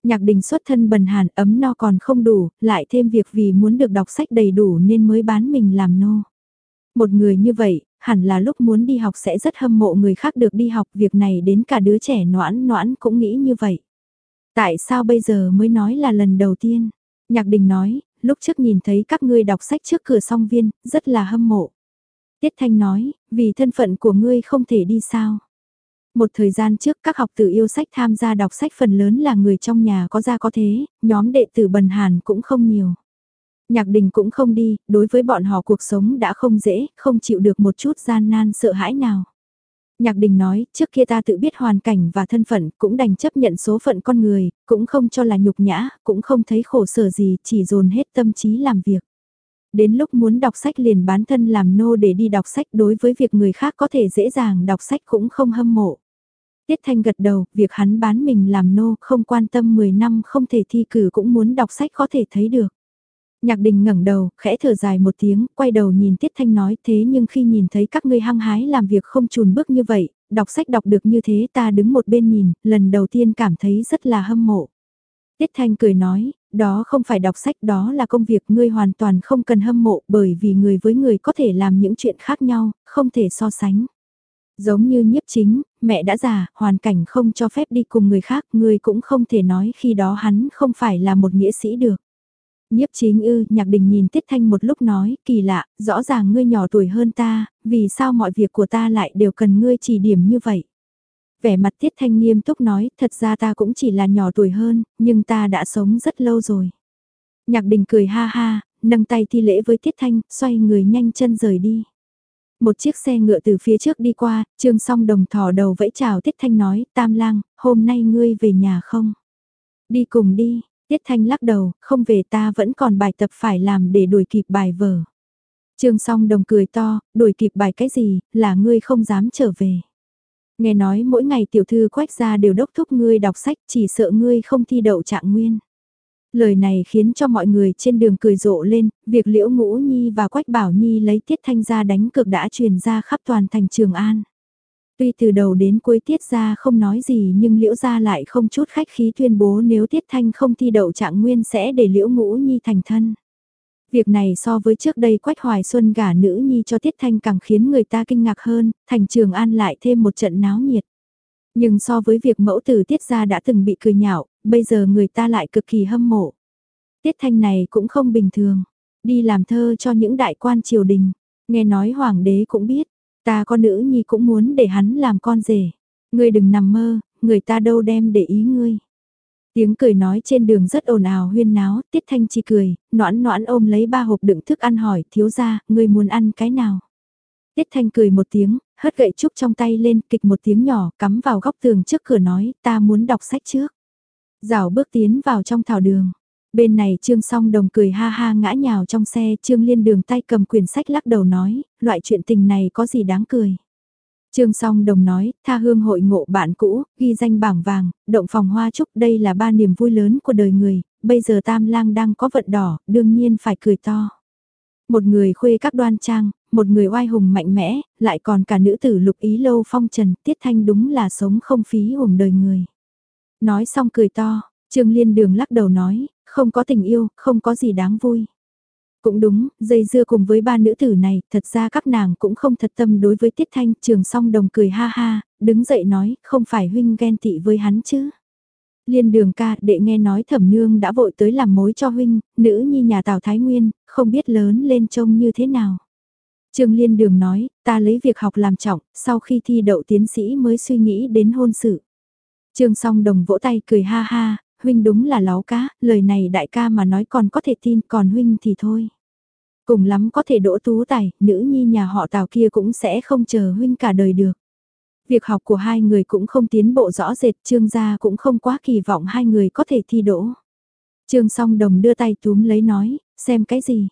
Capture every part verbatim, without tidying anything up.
Nhạc Đình xuất thân bần hàn, ấm no còn không đủ, lại thêm việc vì muốn được đọc sách đầy đủ nên mới bán mình làm nô. Một người như vậy, hẳn là lúc muốn đi học sẽ rất hâm mộ người khác được đi học, việc này đến cả đứa trẻ noãn noãn cũng nghĩ như vậy. Tại sao bây giờ mới nói là lần đầu tiên? Nhạc Đình nói, lúc trước nhìn thấy các ngươi đọc sách trước cửa song viên, rất là hâm mộ. Tiết Thanh nói, vì thân phận của ngươi không thể đi sao? Một thời gian trước các học tử yêu sách tham gia đọc sách phần lớn là người trong nhà có gia có thế, nhóm đệ tử bần hàn cũng không nhiều. Nhạc Đình cũng không đi, đối với bọn họ cuộc sống đã không dễ, không chịu được một chút gian nan sợ hãi nào. Nhạc Đình nói, trước kia ta tự biết hoàn cảnh và thân phận, cũng đành chấp nhận số phận con người, cũng không cho là nhục nhã, cũng không thấy khổ sở gì, chỉ dồn hết tâm trí làm việc. Đến lúc muốn đọc sách liền bán thân làm nô để đi đọc sách, đối với việc người khác có thể dễ dàng đọc sách cũng không hâm mộ. Tiết Thanh gật đầu, việc hắn bán mình làm nô không quan tâm mười năm không thể thi cử cũng muốn đọc sách có thể thấy được. Nhạc Đình ngẩng đầu, khẽ thở dài một tiếng, quay đầu nhìn Tiết Thanh nói thế nhưng khi nhìn thấy các ngươi hăng hái làm việc không chùn bước như vậy, đọc sách đọc được như thế ta đứng một bên nhìn, lần đầu tiên cảm thấy rất là hâm mộ. Tiết Thanh cười nói, đó không phải đọc sách đó là công việc ngươi hoàn toàn không cần hâm mộ bởi vì người với người có thể làm những chuyện khác nhau, không thể so sánh. Giống như Nhiếp Chính, mẹ đã già, hoàn cảnh không cho phép đi cùng người khác, ngươi cũng không thể nói khi đó hắn không phải là một nghĩa sĩ được. Nhiếp Chính ư, Nhạc Đình nhìn Tiết Thanh một lúc nói, kỳ lạ, rõ ràng ngươi nhỏ tuổi hơn ta, vì sao mọi việc của ta lại đều cần ngươi chỉ điểm như vậy? Vẻ mặt Tiết Thanh nghiêm túc nói, thật ra ta cũng chỉ là nhỏ tuổi hơn, nhưng ta đã sống rất lâu rồi. Nhạc Đình cười ha ha, nâng tay thi lễ với Tiết Thanh, xoay người nhanh chân rời đi. Một chiếc xe ngựa từ phía trước đi qua, Trương Song Đồng thò đầu vẫy chào Tiết Thanh nói, Tam Lang, hôm nay ngươi về nhà không? Đi cùng đi, Tiết Thanh lắc đầu, không về ta vẫn còn bài tập phải làm để đuổi kịp bài vở. Trương Song Đồng cười to, đuổi kịp bài cái gì, là ngươi không dám trở về. Nghe nói mỗi ngày tiểu thư Quách gia đều đốc thúc ngươi đọc sách, chỉ sợ ngươi không thi đậu trạng nguyên. Lời này khiến cho mọi người trên đường cười rộ lên, việc Liễu Ngũ Nhi và Quách Bảo Nhi lấy Tiết Thanh ra đánh cược đã truyền ra khắp toàn thành Trường An. Tuy từ đầu đến cuối Tiết gia không nói gì nhưng Liễu gia lại không chút khách khí tuyên bố nếu Tiết Thanh không thi đậu trạng nguyên sẽ để Liễu Ngũ Nhi thành thân. Việc này so với trước đây Quách Hoài Xuân gả nữ nhi cho Tiết Thanh càng khiến người ta kinh ngạc hơn, thành Trường An lại thêm một trận náo nhiệt. Nhưng so với việc mẫu tử Tiết gia đã từng bị cười nhạo, bây giờ người ta lại cực kỳ hâm mộ. Tiết Thanh này cũng không bình thường, đi làm thơ cho những đại quan triều đình, nghe nói hoàng đế cũng biết, ta con nữ nhi cũng muốn để hắn làm con rể. Ngươi đừng nằm mơ, người ta đâu đem để ý ngươi. Tiếng cười nói trên đường rất ồn ào huyên náo, Tiết Thanh chỉ cười, noãn noãn ôm lấy ba hộp đựng thức ăn hỏi, thiếu gia, ngươi muốn ăn cái nào? Tiết Thanh cười một tiếng, hất gậy trúc trong tay lên, kịch một tiếng nhỏ, cắm vào góc tường trước cửa nói, ta muốn đọc sách trước. Rảo bước tiến vào trong thảo đường. Bên này Trương Song Đồng cười ha ha ngã nhào trong xe, Trương Liên Đường tay cầm quyển sách lắc đầu nói, loại chuyện tình này có gì đáng cười. Trương Song Đồng nói, tha hương hội ngộ bạn cũ, ghi danh bảng vàng, động phòng hoa trúc, đây là ba niềm vui lớn của đời người, bây giờ Tam Lang đang có vận đỏ, đương nhiên phải cười to. Một người khuê các đoan trang, một người oai hùng mạnh mẽ, lại còn cả nữ tử lục ý lâu phong trần, Tiết Thanh đúng là sống không phí uổng đời người. Nói xong cười to, Trương Liên Đường lắc đầu nói, không có tình yêu, không có gì đáng vui. Cũng đúng, dây dưa cùng với ba nữ tử này, thật ra các nàng cũng không thật tâm đối với Tiết Thanh, Trường Song Đồng cười ha ha, đứng dậy nói, không phải huynh ghen tị với hắn chứ. Liên Đường ca, đệ nghe nói Thẩm Nương đã vội tới làm mối cho huynh, nữ nhi nhà Tào Thái Nguyên, không biết lớn lên trông như thế nào. Trương Liên Đường nói, ta lấy việc học làm trọng, sau khi thi đậu tiến sĩ mới suy nghĩ đến hôn sự. Trương Song Đồng vỗ tay cười ha ha, huynh đúng là láo cá, lời này đại ca mà nói còn có thể tin, còn huynh thì thôi. Cùng lắm có thể đỗ tú tài, nữ nhi nhà họ Tào kia cũng sẽ không chờ huynh cả đời được. Việc học của hai người cũng không tiến bộ rõ rệt, Trương gia cũng không quá kỳ vọng hai người có thể thi đỗ. Trương Song Đồng đưa tay túm lấy nói, xem cái gì?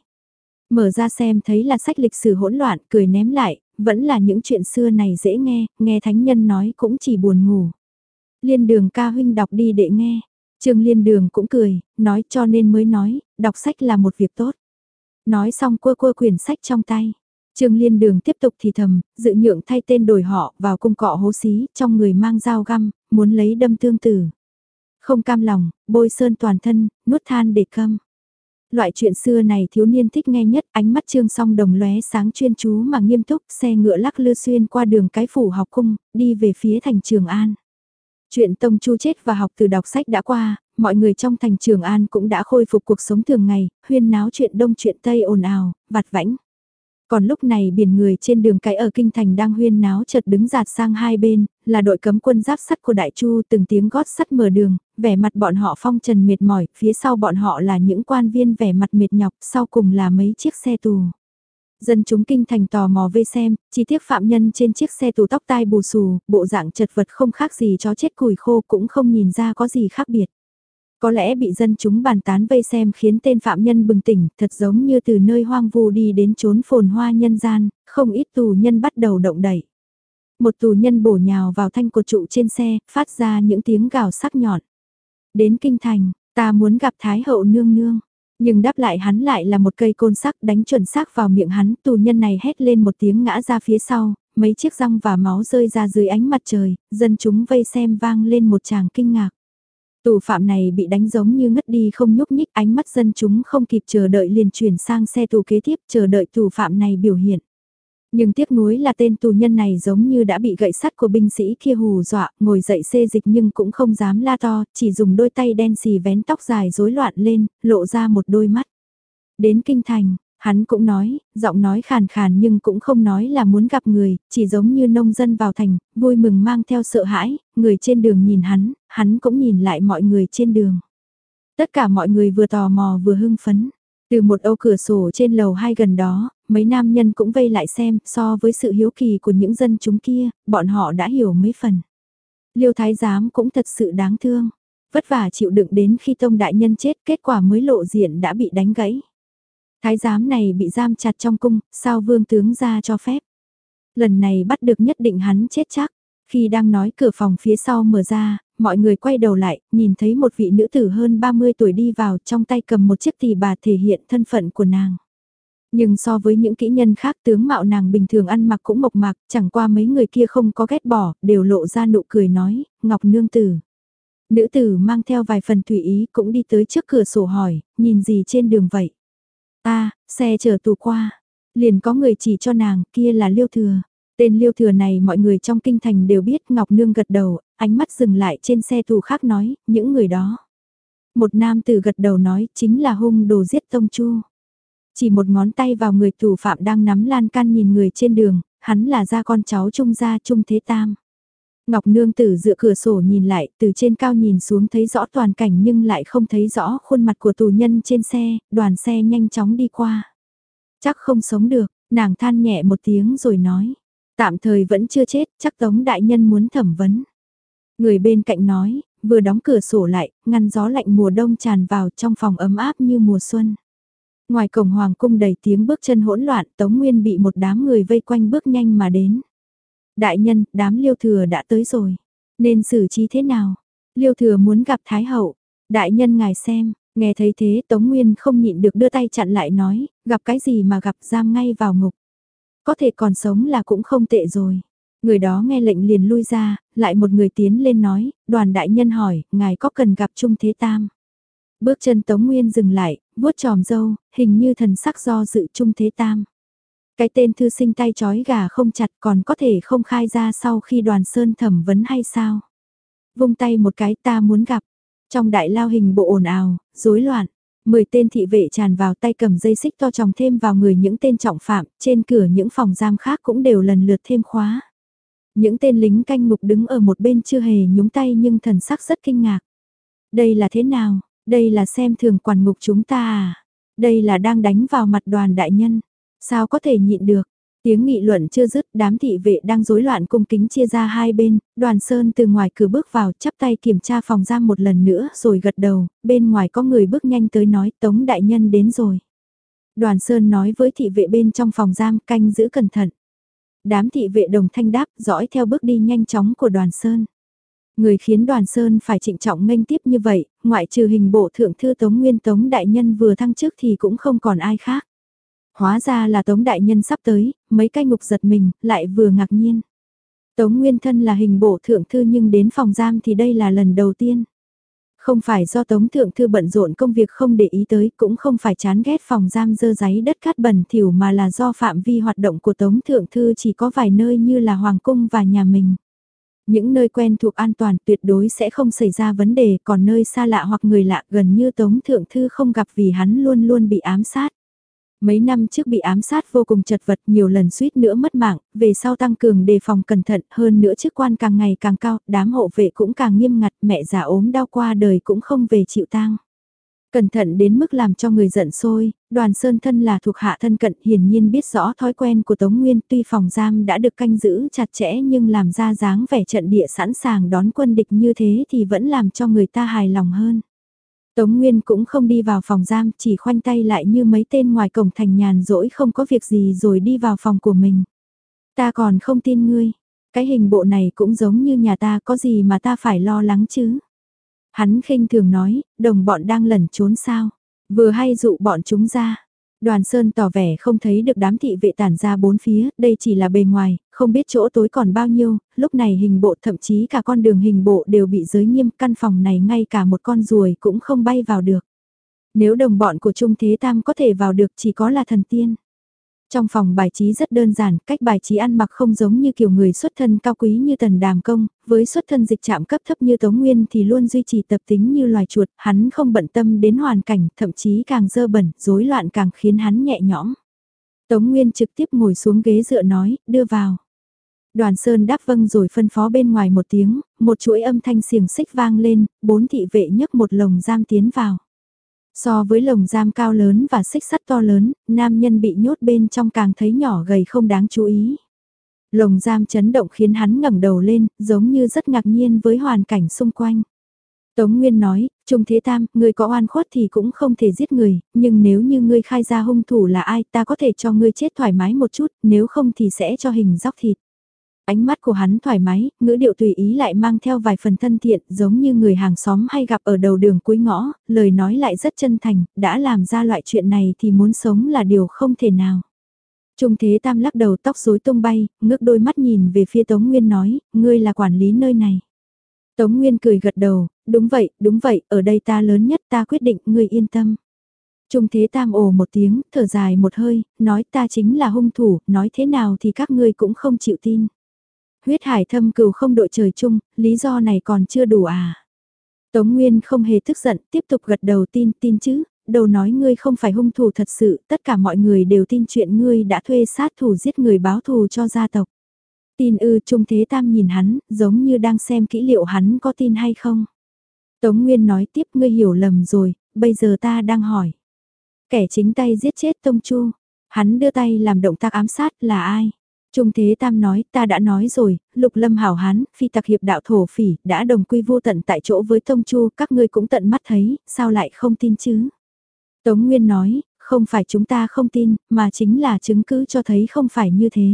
Mở ra xem thấy là sách lịch sử hỗn loạn, cười ném lại, vẫn là những chuyện xưa này dễ nghe, nghe thánh nhân nói cũng chỉ buồn ngủ. Liên Đường ca huynh đọc đi để nghe. Trương Liên Đường cũng cười, nói cho nên mới nói, đọc sách là một việc tốt. Nói xong cua cua quyển sách trong tay. Trương Liên Đường tiếp tục thì thầm, dự nhượng thay tên đổi họ vào cung cọ hố xí, trong người mang dao găm, muốn lấy đâm tương tử. Không cam lòng, bôi sơn toàn thân, nuốt than để câm. Loại chuyện xưa này thiếu niên thích nghe nhất, ánh mắt Trương Song Đồng lóe sáng chuyên chú mà nghiêm túc, xe ngựa lắc lư xuyên qua đường cái phủ học cung, đi về phía thành Trường An. Chuyện Tông Chu chết và học từ đọc sách đã qua, mọi người trong thành Trường An cũng đã khôi phục cuộc sống thường ngày, huyên náo chuyện đông chuyện tây ồn ào, vặt vãnh. Còn lúc này biển người trên đường cái ở kinh thành đang huyên náo chợt đứng dạt sang hai bên, là đội cấm quân giáp sắt của Đại Chu, từng tiếng gót sắt mở đường, vẻ mặt bọn họ phong trần mệt mỏi, phía sau bọn họ là những quan viên vẻ mặt mệt nhọc, sau cùng là mấy chiếc xe tù. Dân chúng kinh thành tò mò vây xem, chi tiết phạm nhân trên chiếc xe tù tóc tai bù xù, bộ dạng chật vật không khác gì chó chết củi khô, cũng không nhìn ra có gì khác biệt. Có lẽ bị dân chúng bàn tán vây xem khiến tên phạm nhân bừng tỉnh, thật giống như từ nơi hoang vu đi đến chốn phồn hoa nhân gian, không ít tù nhân bắt đầu động đẩy. Một tù nhân bổ nhào vào thanh cột trụ trên xe, phát ra những tiếng gào sắc nhọn. Đến kinh thành, ta muốn gặp Thái hậu nương nương. Nhưng đáp lại hắn lại là một cây côn sắc đánh chuẩn xác vào miệng hắn, tù nhân này hét lên một tiếng ngã ra phía sau, mấy chiếc răng và máu rơi ra dưới ánh mặt trời, dân chúng vây xem vang lên một tràng kinh ngạc. Tù phạm này bị đánh giống như ngất đi không nhúc nhích, ánh mắt dân chúng không kịp chờ đợi liền chuyển sang xe tù kế tiếp chờ đợi tù phạm này biểu hiện. Nhưng tiếc nuối là tên tù nhân này giống như đã bị gậy sắt của binh sĩ kia hù dọa, ngồi dậy xê dịch nhưng cũng không dám la to, chỉ dùng đôi tay đen xì vén tóc dài rối loạn lên, lộ ra một đôi mắt. Đến kinh thành, hắn cũng nói, giọng nói khàn khàn nhưng cũng không nói là muốn gặp người, chỉ giống như nông dân vào thành, vui mừng mang theo sợ hãi, người trên đường nhìn hắn, hắn cũng nhìn lại mọi người trên đường. Tất cả mọi người vừa tò mò vừa hưng phấn. Từ một ô cửa sổ trên lầu hai gần đó, mấy nam nhân cũng vây lại xem, so với sự hiếu kỳ của những dân chúng kia, bọn họ đã hiểu mấy phần. Liêu thái giám cũng thật sự đáng thương, vất vả chịu đựng đến khi Tông đại nhân chết, kết quả mới lộ diện đã bị đánh gãy. Thái giám này bị giam chặt trong cung, sao vương tướng ra cho phép. Lần này bắt được nhất định hắn chết chắc. Khi đang nói cửa phòng phía sau mở ra, mọi người quay đầu lại, nhìn thấy một vị nữ tử hơn ba mươi tuổi đi vào, trong tay cầm một chiếc tỳ bà thể hiện thân phận của nàng. Nhưng so với những kỹ nhân khác, tướng mạo nàng bình thường ăn mặc cũng mộc mạc, chẳng qua mấy người kia không có ghét bỏ, đều lộ ra nụ cười nói, Ngọc nương tử. Nữ tử mang theo vài phần tùy ý cũng đi tới trước cửa sổ hỏi, nhìn gì trên đường vậy? Ta, xe chở tù qua. Liền có người chỉ cho nàng, kia là Liêu Thừa. Tên Liêu Thừa này mọi người trong kinh thành đều biết. Ngọc Nương gật đầu, ánh mắt dừng lại trên xe tù khác nói, những người đó. Một nam tử gật đầu nói, chính là hung đồ giết Tông Chu. Chỉ một ngón tay vào người tù phạm đang nắm lan can nhìn người trên đường, hắn là gia con cháu Trung gia Trung Thế Tam. Ngọc Nương tử dựa cửa sổ nhìn lại, từ trên cao nhìn xuống thấy rõ toàn cảnh nhưng lại không thấy rõ khuôn mặt của tù nhân trên xe, đoàn xe nhanh chóng đi qua. Chắc không sống được, nàng than nhẹ một tiếng rồi nói. Tạm thời vẫn chưa chết, chắc Tống đại nhân muốn thẩm vấn. Người bên cạnh nói, vừa đóng cửa sổ lại, ngăn gió lạnh mùa đông tràn vào trong phòng ấm áp như mùa xuân. Ngoài cổng hoàng cung đầy tiếng bước chân hỗn loạn, Tống Nguyên bị một đám người vây quanh bước nhanh mà đến. Đại nhân, đám Liêu Thừa đã tới rồi. Nên xử trí thế nào? Liêu Thừa muốn gặp Thái Hậu. Đại nhân ngài xem, nghe thấy thế Tống Nguyên không nhịn được đưa tay chặn lại nói, gặp cái gì mà gặp, giam ngay vào ngục. Có thể còn sống là cũng không tệ rồi. Người đó nghe lệnh liền lui ra, lại một người tiến lên nói, đoàn đại nhân hỏi, ngài có cần gặp Trung Thế Tam? Bước chân Tống Nguyên dừng lại, vuốt tròm râu, hình như thần sắc do dự Trung Thế Tam. Cái tên thư sinh tay trói gà không chặt còn có thể không khai ra sau khi đoàn sơn thẩm vấn hay sao? Vung tay một cái, ta muốn gặp. Trong đại lao hình bộ ồn ào, rối loạn. Mười tên thị vệ tràn vào, tay cầm dây xích to tròng thêm vào người những tên trọng phạm, trên cửa những phòng giam khác cũng đều lần lượt thêm khóa. Những tên lính canh ngục đứng ở một bên chưa hề nhúng tay nhưng thần sắc rất kinh ngạc. Đây là thế nào? Đây là xem thường quản ngục chúng ta à? Đây là đang đánh vào mặt đoàn đại nhân. Sao có thể nhịn được? Tiếng nghị luận chưa dứt, đám thị vệ đang rối loạn cung kính chia ra hai bên, đoàn sơn từ ngoài cửa bước vào, chắp tay kiểm tra phòng giam một lần nữa rồi gật đầu, bên ngoài có người bước nhanh tới nói Tống đại nhân đến rồi. Đoàn sơn nói với thị vệ bên trong phòng giam canh giữ cẩn thận. Đám thị vệ đồng thanh đáp dõi theo bước đi nhanh chóng của đoàn sơn. Người khiến đoàn sơn phải trịnh trọng nghênh tiếp như vậy, ngoại trừ hình bộ thượng thư Tống Nguyên Tống đại nhân vừa thăng chức thì cũng không còn ai khác. Hóa ra là Tống đại nhân sắp tới, mấy cái ngục giật mình, lại vừa ngạc nhiên. Tống Nguyên thân là hình bộ thượng thư nhưng đến phòng giam thì đây là lần đầu tiên. Không phải do Tống Thượng Thư bận rộn công việc không để ý tới, cũng không phải chán ghét phòng giam dơ giấy đất cát bẩn thỉu mà là do phạm vi hoạt động của Tống Thượng Thư chỉ có vài nơi như là Hoàng Cung và nhà mình. Những nơi quen thuộc an toàn tuyệt đối sẽ không xảy ra vấn đề, còn nơi xa lạ hoặc người lạ gần như Tống Thượng Thư không gặp vì hắn luôn luôn bị ám sát. Mấy năm trước bị ám sát vô cùng chật vật, nhiều lần suýt nữa mất mạng, về sau tăng cường đề phòng cẩn thận, hơn nữa chức quan càng ngày càng cao, đám hộ vệ cũng càng nghiêm ngặt, mẹ già ốm đau qua đời cũng không về chịu tang. Cẩn thận đến mức làm cho người giận sôi, Đoàn Sơn thân là thuộc hạ thân cận, hiển nhiên biết rõ thói quen của Tống Nguyên, tuy phòng giam đã được canh giữ chặt chẽ nhưng làm ra dáng vẻ trận địa sẵn sàng đón quân địch như thế thì vẫn làm cho người ta hài lòng hơn. Tống Nguyên cũng không đi vào phòng giam, chỉ khoanh tay lại như mấy tên ngoài cổng thành nhàn rỗi không có việc gì rồi đi vào phòng của mình. Ta còn không tin ngươi, cái hình bộ này cũng giống như nhà ta, có gì mà ta phải lo lắng chứ. Hắn khinh thường nói, đồng bọn đang lẩn trốn sao, vừa hay dụ bọn chúng ra. Đoàn Sơn tỏ vẻ không thấy được đám thị vệ tản ra bốn phía, đây chỉ là bề ngoài, không biết chỗ tối còn bao nhiêu, lúc này hình bộ thậm chí cả con đường hình bộ đều bị giới nghiêm, căn phòng này ngay cả một con ruồi cũng không bay vào được. Nếu đồng bọn của Trung Thế Tam có thể vào được chỉ có là thần tiên. Trong phòng bài trí rất đơn giản, cách bài trí ăn mặc không giống như kiểu người xuất thân cao quý như Tần Đàm Công, với xuất thân dịch trạm cấp thấp như Tống Nguyên thì luôn duy trì tập tính như loài chuột, hắn không bận tâm đến hoàn cảnh, thậm chí càng dơ bẩn, rối loạn càng khiến hắn nhẹ nhõm. Tống Nguyên trực tiếp ngồi xuống ghế dựa nói, đưa vào. Đoàn Sơn đáp vâng rồi phân phó bên ngoài một tiếng, một chuỗi âm thanh xiềng xích vang lên, bốn thị vệ nhấc một lồng giam tiến vào. So với lồng giam cao lớn và xích sắt to lớn, nam nhân bị nhốt bên trong càng thấy nhỏ gầy không đáng chú ý. Lồng giam chấn động khiến hắn ngẩng đầu lên, giống như rất ngạc nhiên với hoàn cảnh xung quanh. Tống Nguyên nói, Trung Thế Tam, ngươi có oan khuất thì cũng không thể giết người, nhưng nếu như ngươi khai ra hung thủ là ai ta có thể cho ngươi chết thoải mái một chút, nếu không thì sẽ cho hình dóc thịt. Ánh mắt của hắn thoải mái, ngữ điệu tùy ý lại mang theo vài phần thân thiện giống như người hàng xóm hay gặp ở đầu đường cuối ngõ, lời nói lại rất chân thành, đã làm ra loại chuyện này thì muốn sống là điều không thể nào. Trung Thế Tam lắc đầu tóc rối tung bay, ngước đôi mắt nhìn về phía Tống Nguyên nói, ngươi là quản lý nơi này. Tống Nguyên cười gật đầu, đúng vậy, đúng vậy, ở đây ta lớn nhất ta quyết định, ngươi yên tâm. Trung Thế Tam ồ một tiếng, thở dài một hơi, nói ta chính là hung thủ, nói thế nào thì các ngươi cũng không chịu tin. Huyết hải thâm cừu không đội trời chung, lý do này còn chưa đủ à. Tống Nguyên không hề tức giận, tiếp tục gật đầu tin, tin chứ, đầu nói ngươi không phải hung thủ thật sự, tất cả mọi người đều tin chuyện ngươi đã thuê sát thủ giết người báo thù cho gia tộc. Tin ư. Trung Thế Tam nhìn hắn, giống như đang xem kỹ liệu hắn có tin hay không. Tống Nguyên nói tiếp, ngươi hiểu lầm rồi, bây giờ ta đang hỏi. Kẻ chính tay giết chết Tông Chu, hắn đưa tay làm động tác ám sát là ai? Trung Thế Tam nói, ta đã nói rồi, Lục Lâm hảo hán, phi tặc hiệp đạo thổ phỉ, đã đồng quy vô tận tại chỗ với Tông Chu, các ngươi cũng tận mắt thấy, sao lại không tin chứ? Tống Nguyên nói, không phải chúng ta không tin, mà chính là chứng cứ cho thấy không phải như thế.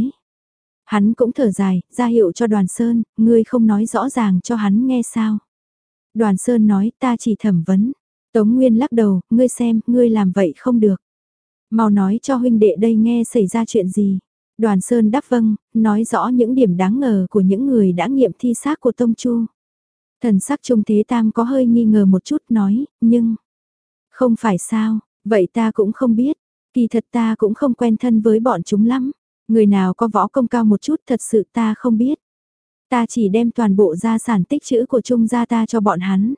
Hắn cũng thở dài, ra hiệu cho Đoàn Sơn, ngươi không nói rõ ràng cho hắn nghe sao? Đoàn Sơn nói, ta chỉ thẩm vấn. Tống Nguyên lắc đầu, ngươi xem, ngươi làm vậy không được. Mau nói cho huynh đệ đây nghe xảy ra chuyện gì. Đoàn Sơn đáp vâng, nói rõ những điểm đáng ngờ của những người đã nghiệm thi xác của Tông Chu. Thần sắc Trung Thế Tam có hơi nghi ngờ một chút nói, nhưng... Không phải sao, vậy ta cũng không biết. Kỳ thật ta cũng không quen thân với bọn chúng lắm. Người nào có võ công cao một chút thật sự ta không biết. Ta chỉ đem toàn bộ gia sản tích trữ của Trung gia ta cho bọn hắn.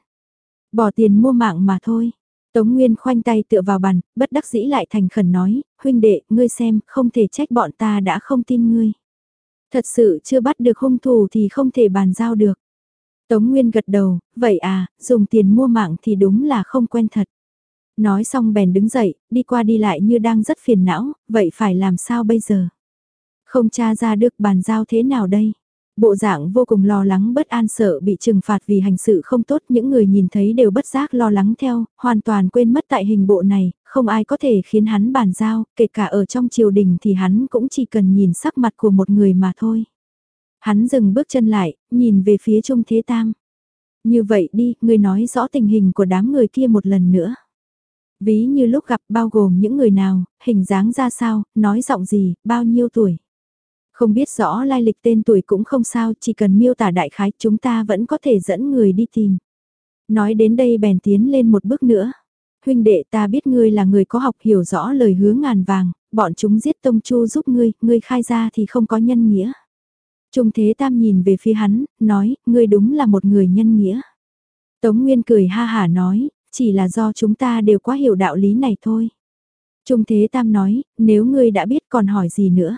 Bỏ tiền mua mạng mà thôi. Tống Nguyên khoanh tay tựa vào bàn, bất đắc dĩ lại thành khẩn nói, huynh đệ, ngươi xem, không thể trách bọn ta đã không tin ngươi. Thật sự chưa bắt được hung thủ thì không thể bàn giao được. Tống Nguyên gật đầu, vậy à, dùng tiền mua mạng thì đúng là không quen thật. Nói xong bèn đứng dậy, đi qua đi lại như đang rất phiền não, vậy phải làm sao bây giờ? Không tra ra được bàn giao thế nào đây? Bộ dạng vô cùng lo lắng bất an sợ bị trừng phạt vì hành sự không tốt, những người nhìn thấy đều bất giác lo lắng theo, hoàn toàn quên mất tại hình bộ này, không ai có thể khiến hắn bàn giao, kể cả ở trong triều đình thì hắn cũng chỉ cần nhìn sắc mặt của một người mà thôi. Hắn dừng bước chân lại, nhìn về phía Trung Thế Tam. Như vậy đi, ngươi nói rõ tình hình của đám người kia một lần nữa. Ví như lúc gặp bao gồm những người nào, hình dáng ra sao, nói giọng gì, bao nhiêu tuổi. Không biết rõ lai lịch tên tuổi cũng không sao, chỉ cần miêu tả đại khái chúng ta vẫn có thể dẫn người đi tìm. Nói đến đây bèn tiến lên một bước nữa. Huynh đệ ta biết ngươi là người có học hiểu rõ lời hứa ngàn vàng, bọn chúng giết Tông Chu giúp ngươi, ngươi khai ra thì không có nhân nghĩa. Trung Thế Tam nhìn về phía hắn, nói, ngươi đúng là một người nhân nghĩa. Tống Nguyên cười ha hả nói, chỉ là do chúng ta đều quá hiểu đạo lý này thôi. Trung Thế Tam nói, nếu ngươi đã biết còn hỏi gì nữa.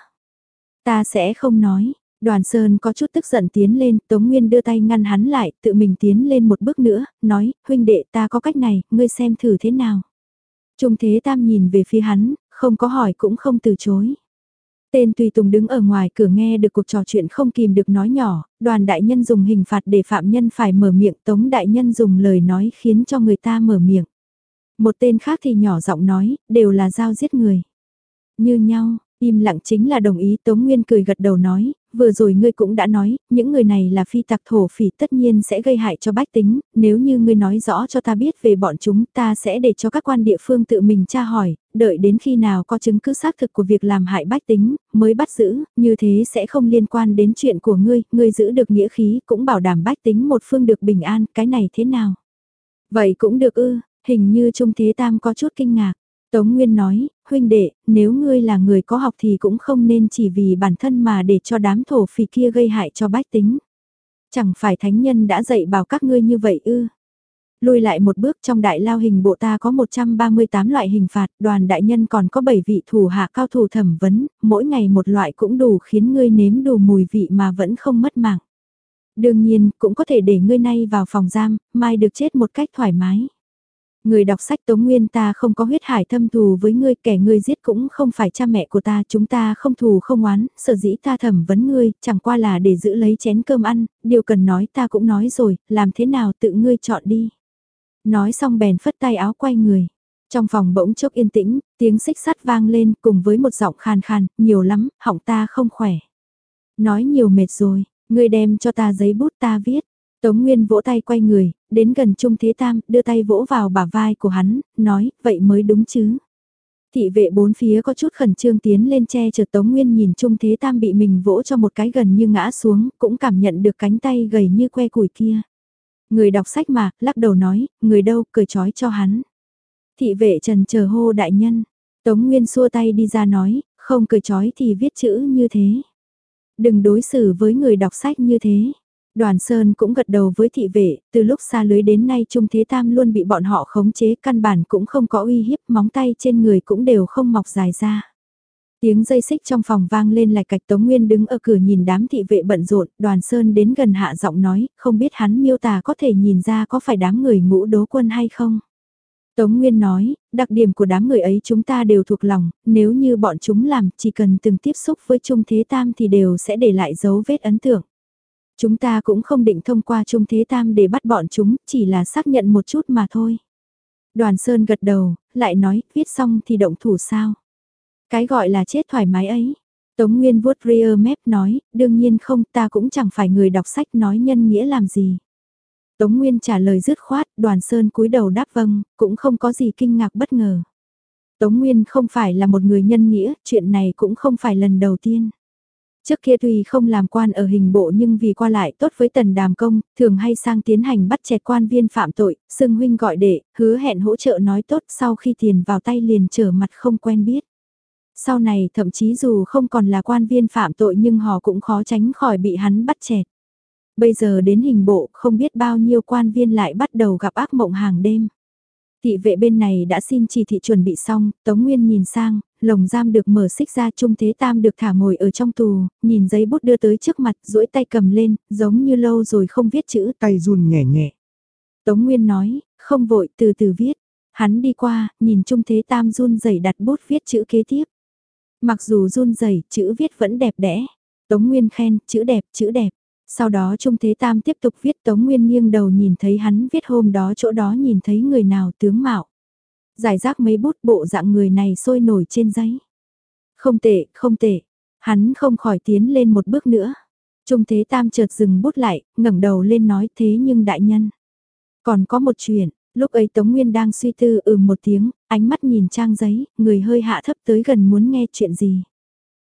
Ta sẽ không nói. Đoàn Sơn có chút tức giận tiến lên, Tống Nguyên đưa tay ngăn hắn lại, tự mình tiến lên một bước nữa, nói, huynh đệ ta có cách này, ngươi xem thử thế nào. Trung Thế Tam nhìn về phía hắn, không có hỏi cũng không từ chối. Tên tùy tùng đứng ở ngoài cửa nghe được cuộc trò chuyện không kìm được nói nhỏ, đoàn đại nhân dùng hình phạt để phạm nhân phải mở miệng, Tống đại nhân dùng lời nói khiến cho người ta mở miệng. Một tên khác thì nhỏ giọng nói, đều là giao giết người. Như nhau, im lặng chính là đồng ý. Tống Nguyên cười gật đầu nói, vừa rồi ngươi cũng đã nói, những người này là phi tặc thổ phỉ tất nhiên sẽ gây hại cho bách tính, nếu như ngươi nói rõ cho ta biết về bọn chúng ta sẽ để cho các quan địa phương tự mình tra hỏi, đợi đến khi nào có chứng cứ xác thực của việc làm hại bách tính, mới bắt giữ, như thế sẽ không liên quan đến chuyện của ngươi, ngươi giữ được nghĩa khí cũng bảo đảm bách tính một phương được bình an, cái này thế nào? Vậy cũng được ư, hình như Trung Thế Tam có chút kinh ngạc. Tống Nguyên nói, huynh đệ, nếu ngươi là người có học thì cũng không nên chỉ vì bản thân mà để cho đám thổ phỉ kia gây hại cho bách tính. Chẳng phải thánh nhân đã dạy bảo các ngươi như vậy ư. Lùi lại một bước, trong đại lao hình bộ ta có một trăm ba mươi tám loại hình phạt, đoàn đại nhân còn có bảy vị thủ hạ cao thủ thẩm vấn, mỗi ngày một loại cũng đủ khiến ngươi nếm đủ mùi vị mà vẫn không mất mạng. Đương nhiên, cũng có thể để ngươi nay vào phòng giam, mai được chết một cách thoải mái. Người đọc sách Tống Nguyên ta không có huyết hải thâm thù với ngươi, kẻ ngươi giết cũng không phải cha mẹ của ta, chúng ta không thù không oán, sở dĩ ta thẩm vấn ngươi, chẳng qua là để giữ lấy chén cơm ăn, điều cần nói ta cũng nói rồi, làm thế nào tự ngươi chọn đi. Nói xong bèn phất tay áo quay người. Trong phòng bỗng chốc yên tĩnh, tiếng xích sắt vang lên cùng với một giọng khàn khàn, nhiều lắm, họng ta không khỏe. Nói nhiều mệt rồi, ngươi đem cho ta giấy bút ta viết. Tống Nguyên vỗ tay quay người, đến gần Trung Thế Tam, đưa tay vỗ vào bả vai của hắn, nói, vậy mới đúng chứ. Thị vệ bốn phía có chút khẩn trương tiến lên che chở Tống Nguyên nhìn Trung Thế Tam bị mình vỗ cho một cái gần như ngã xuống, cũng cảm nhận được cánh tay gầy như que củi kia. Người đọc sách mà, lắc đầu nói, người đâu, cởi trói cho hắn. Thị vệ trần chờ hô đại nhân, Tống Nguyên xua tay đi ra nói, không cởi trói thì viết chữ như thế. Đừng đối xử với người đọc sách như thế. Đoàn Sơn cũng gật đầu với thị vệ, từ lúc xa lưới đến nay Trung Thế Tam luôn bị bọn họ khống chế, căn bản cũng không có uy hiếp, móng tay trên người cũng đều không mọc dài ra. Tiếng dây xích trong phòng vang lên lạch cạch. Tống Nguyên đứng ở cửa nhìn đám thị vệ bận rộn, Đoàn Sơn đến gần hạ giọng nói, không biết hắn miêu tả có thể nhìn ra có phải đám người ngũ đố quân hay không. Tống Nguyên nói, đặc điểm của đám người ấy chúng ta đều thuộc lòng, nếu như bọn chúng làm, chỉ cần từng tiếp xúc với Trung Thế Tam thì đều sẽ để lại dấu vết ấn tượng. Chúng ta cũng không định thông qua Trung Thế Tam để bắt bọn chúng, chỉ là xác nhận một chút mà thôi. Đoàn Sơn gật đầu, lại nói, viết xong thì động thủ sao? Cái gọi là chết thoải mái ấy. Tống Nguyên vuốt rear mép nói, đương nhiên không, ta cũng chẳng phải người đọc sách nói nhân nghĩa làm gì. Tống Nguyên trả lời dứt khoát, Đoàn Sơn cúi đầu đáp vâng, cũng không có gì kinh ngạc bất ngờ. Tống Nguyên không phải là một người nhân nghĩa, chuyện này cũng không phải lần đầu tiên. Trước kia tuy không làm quan ở hình bộ nhưng vì qua lại tốt với Tần Đàm Công, thường hay sang tiến hành bắt chẹt quan viên phạm tội, xưng huynh gọi đệ, hứa hẹn hỗ trợ nói tốt sau khi tiền vào tay liền trở mặt không quen biết. Sau này thậm chí dù không còn là quan viên phạm tội nhưng họ cũng khó tránh khỏi bị hắn bắt chẹt. Bây giờ đến hình bộ không biết bao nhiêu quan viên lại bắt đầu gặp ác mộng hàng đêm. Thị vệ bên này đã xin chỉ thị chuẩn bị xong, Tống Nguyên nhìn sang, lồng giam được mở xích ra, Trung Thế Tam được thả ngồi ở trong tù, nhìn giấy bút đưa tới trước mặt, duỗi tay cầm lên, giống như lâu rồi không viết chữ, tay run nhẹ nhẹ. Tống Nguyên nói, không vội, từ từ viết. Hắn đi qua, nhìn Trung Thế Tam run rẩy đặt bút viết chữ kế tiếp. Mặc dù run rẩy, chữ viết vẫn đẹp đẽ. Tống Nguyên khen, chữ đẹp, chữ đẹp. Sau đó Trung Thế Tam tiếp tục viết. Tống Nguyên nghiêng đầu nhìn thấy hắn viết hôm đó chỗ đó nhìn thấy người nào tướng mạo. Giải rác mấy bút bộ dạng người này sôi nổi trên giấy. Không tệ, không tệ. Hắn không khỏi tiến lên một bước nữa. Trung Thế Tam chợt dừng bút lại, ngẩng đầu lên nói thế nhưng đại nhân. Còn có một chuyện, lúc ấy Tống Nguyên đang suy tư ừ một tiếng, ánh mắt nhìn trang giấy, người hơi hạ thấp tới gần muốn nghe chuyện gì.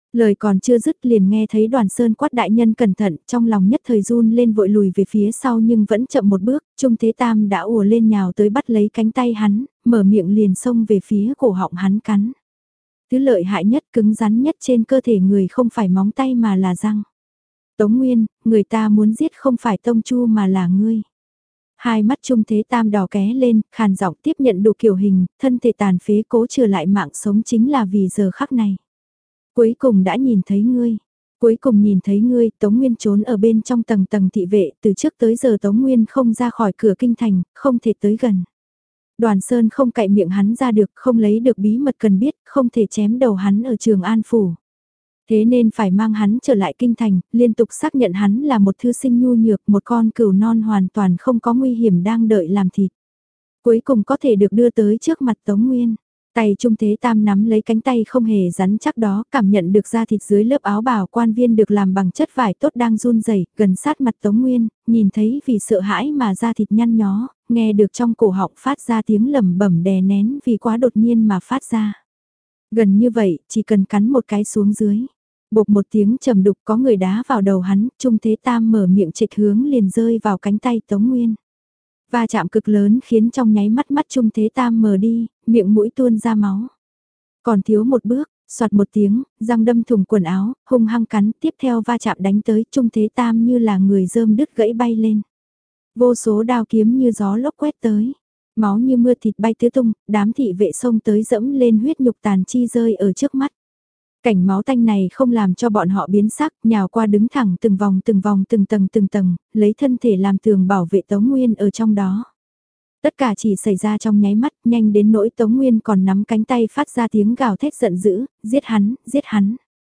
Lời còn chưa dứt liền nghe thấy Đoàn Sơn quát đại nhân cẩn thận, trong lòng nhất thời run lên vội lùi về phía sau nhưng vẫn chậm một bước, Trung Thế Tam đã ùa lên nhào tới bắt lấy cánh tay hắn, mở miệng liền xông về phía cổ họng hắn cắn. Thứ lợi hại nhất cứng rắn nhất trên cơ thể người không phải móng tay mà là răng. Tống Nguyên, người ta muốn giết không phải Tông Chu mà là ngươi. Hai mắt Trung Thế Tam đỏ ké lên, khàn giọng tiếp nhận đủ kiểu hình, thân thể tàn phế cố trừ lại mạng sống chính là vì giờ khắc này. Cuối cùng đã nhìn thấy ngươi. Cuối cùng nhìn thấy ngươi, Tống Nguyên trốn ở bên trong tầng tầng thị vệ, từ trước tới giờ Tống Nguyên không ra khỏi cửa kinh thành, không thể tới gần. Đoàn Sơn không cậy miệng hắn ra được, không lấy được bí mật cần biết, không thể chém đầu hắn ở Trường An Phủ. Thế nên phải mang hắn trở lại kinh thành, liên tục xác nhận hắn là một thư sinh nhu nhược, một con cừu non hoàn toàn không có nguy hiểm đang đợi làm thịt. Cuối cùng có thể được đưa tới trước mặt Tống Nguyên. Tay Trung Thế Tam nắm lấy cánh tay không hề rắn chắc đó, cảm nhận được da thịt dưới lớp áo bào quan viên được làm bằng chất vải tốt đang run rẩy, gần sát mặt Tống Nguyên, nhìn thấy vì sợ hãi mà da thịt nhăn nhó, nghe được trong cổ họng phát ra tiếng lẩm bẩm đè nén vì quá đột nhiên mà phát ra. Gần như vậy, chỉ cần cắn một cái xuống dưới. Bột một tiếng trầm đục có người đá vào đầu hắn, Trung Thế Tam mở miệng trịch hướng liền rơi vào cánh tay Tống Nguyên. Va chạm cực lớn khiến trong nháy mắt mắt Trung Thế Tam mờ đi, miệng mũi tuôn ra máu. Còn thiếu một bước, soạt một tiếng, răng đâm thủng quần áo, hung hăng cắn, tiếp theo va chạm đánh tới Trung Thế Tam như là người rơm đứt gãy bay lên. Vô số đao kiếm như gió lốc quét tới, máu như mưa thịt bay tứ tung, đám thị vệ xông tới dẫm lên huyết nhục tàn chi rơi ở trước mắt. Cảnh máu tanh này không làm cho bọn họ biến sắc, nhào qua đứng thẳng từng vòng từng vòng từng tầng từng tầng, lấy thân thể làm tường bảo vệ Tống Nguyên ở trong đó. Tất cả chỉ xảy ra trong nháy mắt, nhanh đến nỗi Tống Nguyên còn nắm cánh tay phát ra tiếng gào thét giận dữ, giết hắn, giết hắn.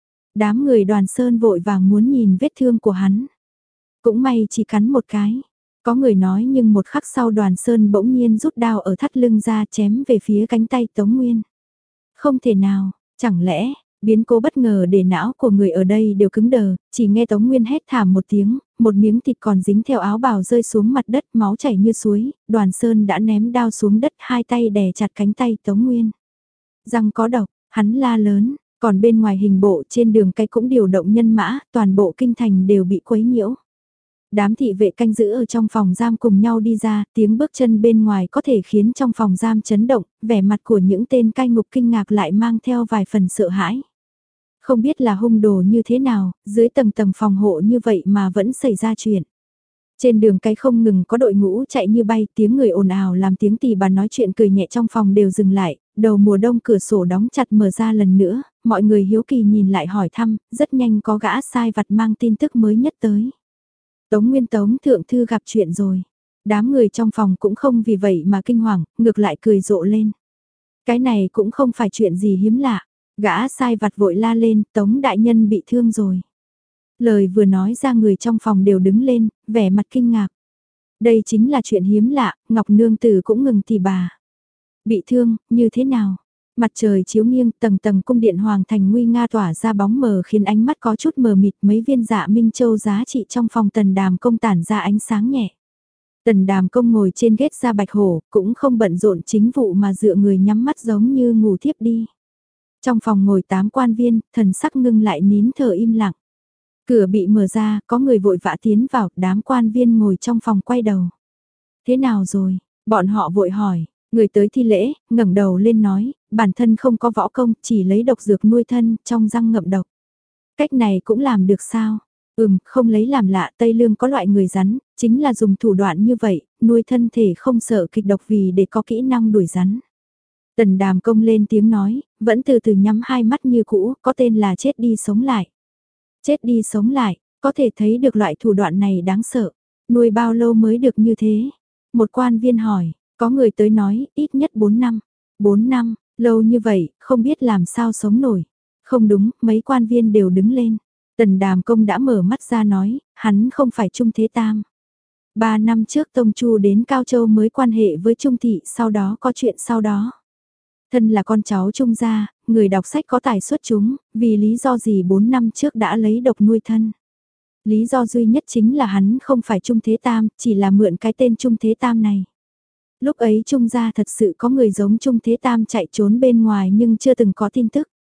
Đám người Đoàn Sơn vội vàng muốn nhìn vết thương của hắn. Cũng may chỉ cắn một cái. Có người nói nhưng một khắc sau Đoàn Sơn bỗng nhiên rút đao ở thắt lưng ra chém về phía cánh tay Tống Nguyên. Không thể nào, chẳng lẽ... Biến cố bất ngờ để não của người ở đây đều cứng đờ, chỉ nghe Tống Nguyên hét thảm một tiếng, một miếng thịt còn dính theo áo bào rơi xuống mặt đất, máu chảy như suối, Đoàn Sơn đã ném đao xuống đất, hai tay đè chặt cánh tay Tống Nguyên. Răng có độc, hắn la lớn, còn bên ngoài hình bộ trên đường cái cũng điều động nhân mã, toàn bộ kinh thành đều bị quấy nhiễu. Đám thị vệ canh giữ ở trong phòng giam cùng nhau đi ra, tiếng bước chân bên ngoài có thể khiến trong phòng giam chấn động, vẻ mặt của những tên cai ngục kinh ngạc lại mang theo vài phần sợ hãi. Không biết là hung đồ như thế nào, dưới tầng tầng phòng hộ như vậy mà vẫn xảy ra chuyện. Trên đường cái không ngừng có đội ngũ chạy như bay, tiếng người ồn ào làm tiếng tỳ bà nói chuyện cười nhẹ trong phòng đều dừng lại, đầu mùa đông cửa sổ đóng chặt mở ra lần nữa, mọi người hiếu kỳ nhìn lại hỏi thăm, rất nhanh có gã sai vặt mang tin tức mới nhất tới. Tống Nguyên Tống thượng thư gặp chuyện rồi. Đám người trong phòng cũng không vì vậy mà kinh hoàng, ngược lại cười rộ lên. Cái này cũng không phải chuyện gì hiếm lạ. Gã sai vặt vội la lên, Tống đại nhân bị thương rồi. Lời vừa nói ra người trong phòng đều đứng lên, vẻ mặt kinh ngạc. Đây chính là chuyện hiếm lạ, Ngọc Nương Tử cũng ngừng thì bà. Bị thương, như thế nào? Mặt trời chiếu nghiêng, tầng tầng cung điện hoàng thành nguy nga tỏa ra bóng mờ khiến ánh mắt có chút mờ mịt, mấy viên dạ minh châu giá trị trong phòng Tần Đàm Công tản ra ánh sáng nhẹ. Tần Đàm Công ngồi trên ghét da bạch hổ, cũng không bận rộn chính vụ mà dựa người nhắm mắt giống như ngủ thiếp đi. Trong phòng ngồi tám quan viên, thần sắc ngưng lại nín thở im lặng. Cửa bị mở ra, có người vội vã tiến vào, đám quan viên ngồi trong phòng quay đầu. Thế nào rồi? Bọn họ vội hỏi. Người tới thi lễ, ngẩng đầu lên nói, bản thân không có võ công, chỉ lấy độc dược nuôi thân, trong răng ngậm độc. Cách này cũng làm được sao? Ừm, không lấy làm lạ, Tây Lương có loại người rắn, chính là dùng thủ đoạn như vậy, nuôi thân thể không sợ kịch độc vì để có kỹ năng đuổi rắn. Tần Đàm Công lên tiếng nói, vẫn từ từ nhắm hai mắt như cũ, có tên là chết đi sống lại. Chết đi sống lại, có thể thấy được loại thủ đoạn này đáng sợ. Nuôi bao lâu mới được như thế? Một quan viên hỏi. Có người tới nói, ít nhất bốn năm. bốn năm, lâu như vậy, không biết làm sao sống nổi. Không đúng, mấy quan viên đều đứng lên. Tần Đàm Công đã mở mắt ra nói, hắn không phải Trung Thế Tam. Ba năm trước Tông Chu đến Cao Châu mới quan hệ với Trung Thị, sau đó có chuyện sau đó. Thân là con cháu Trung gia, người đọc sách có tài xuất chúng, vì lý do gì bốn năm trước đã lấy độc nuôi thân. Lý do duy nhất chính là hắn không phải Trung Thế Tam, chỉ là mượn cái tên Trung Thế Tam này. Lúc ấy Trung gia thật sự có người giống Trung Thế Tam chạy trốn bên ngoài nhưng chưa từng có tin tức.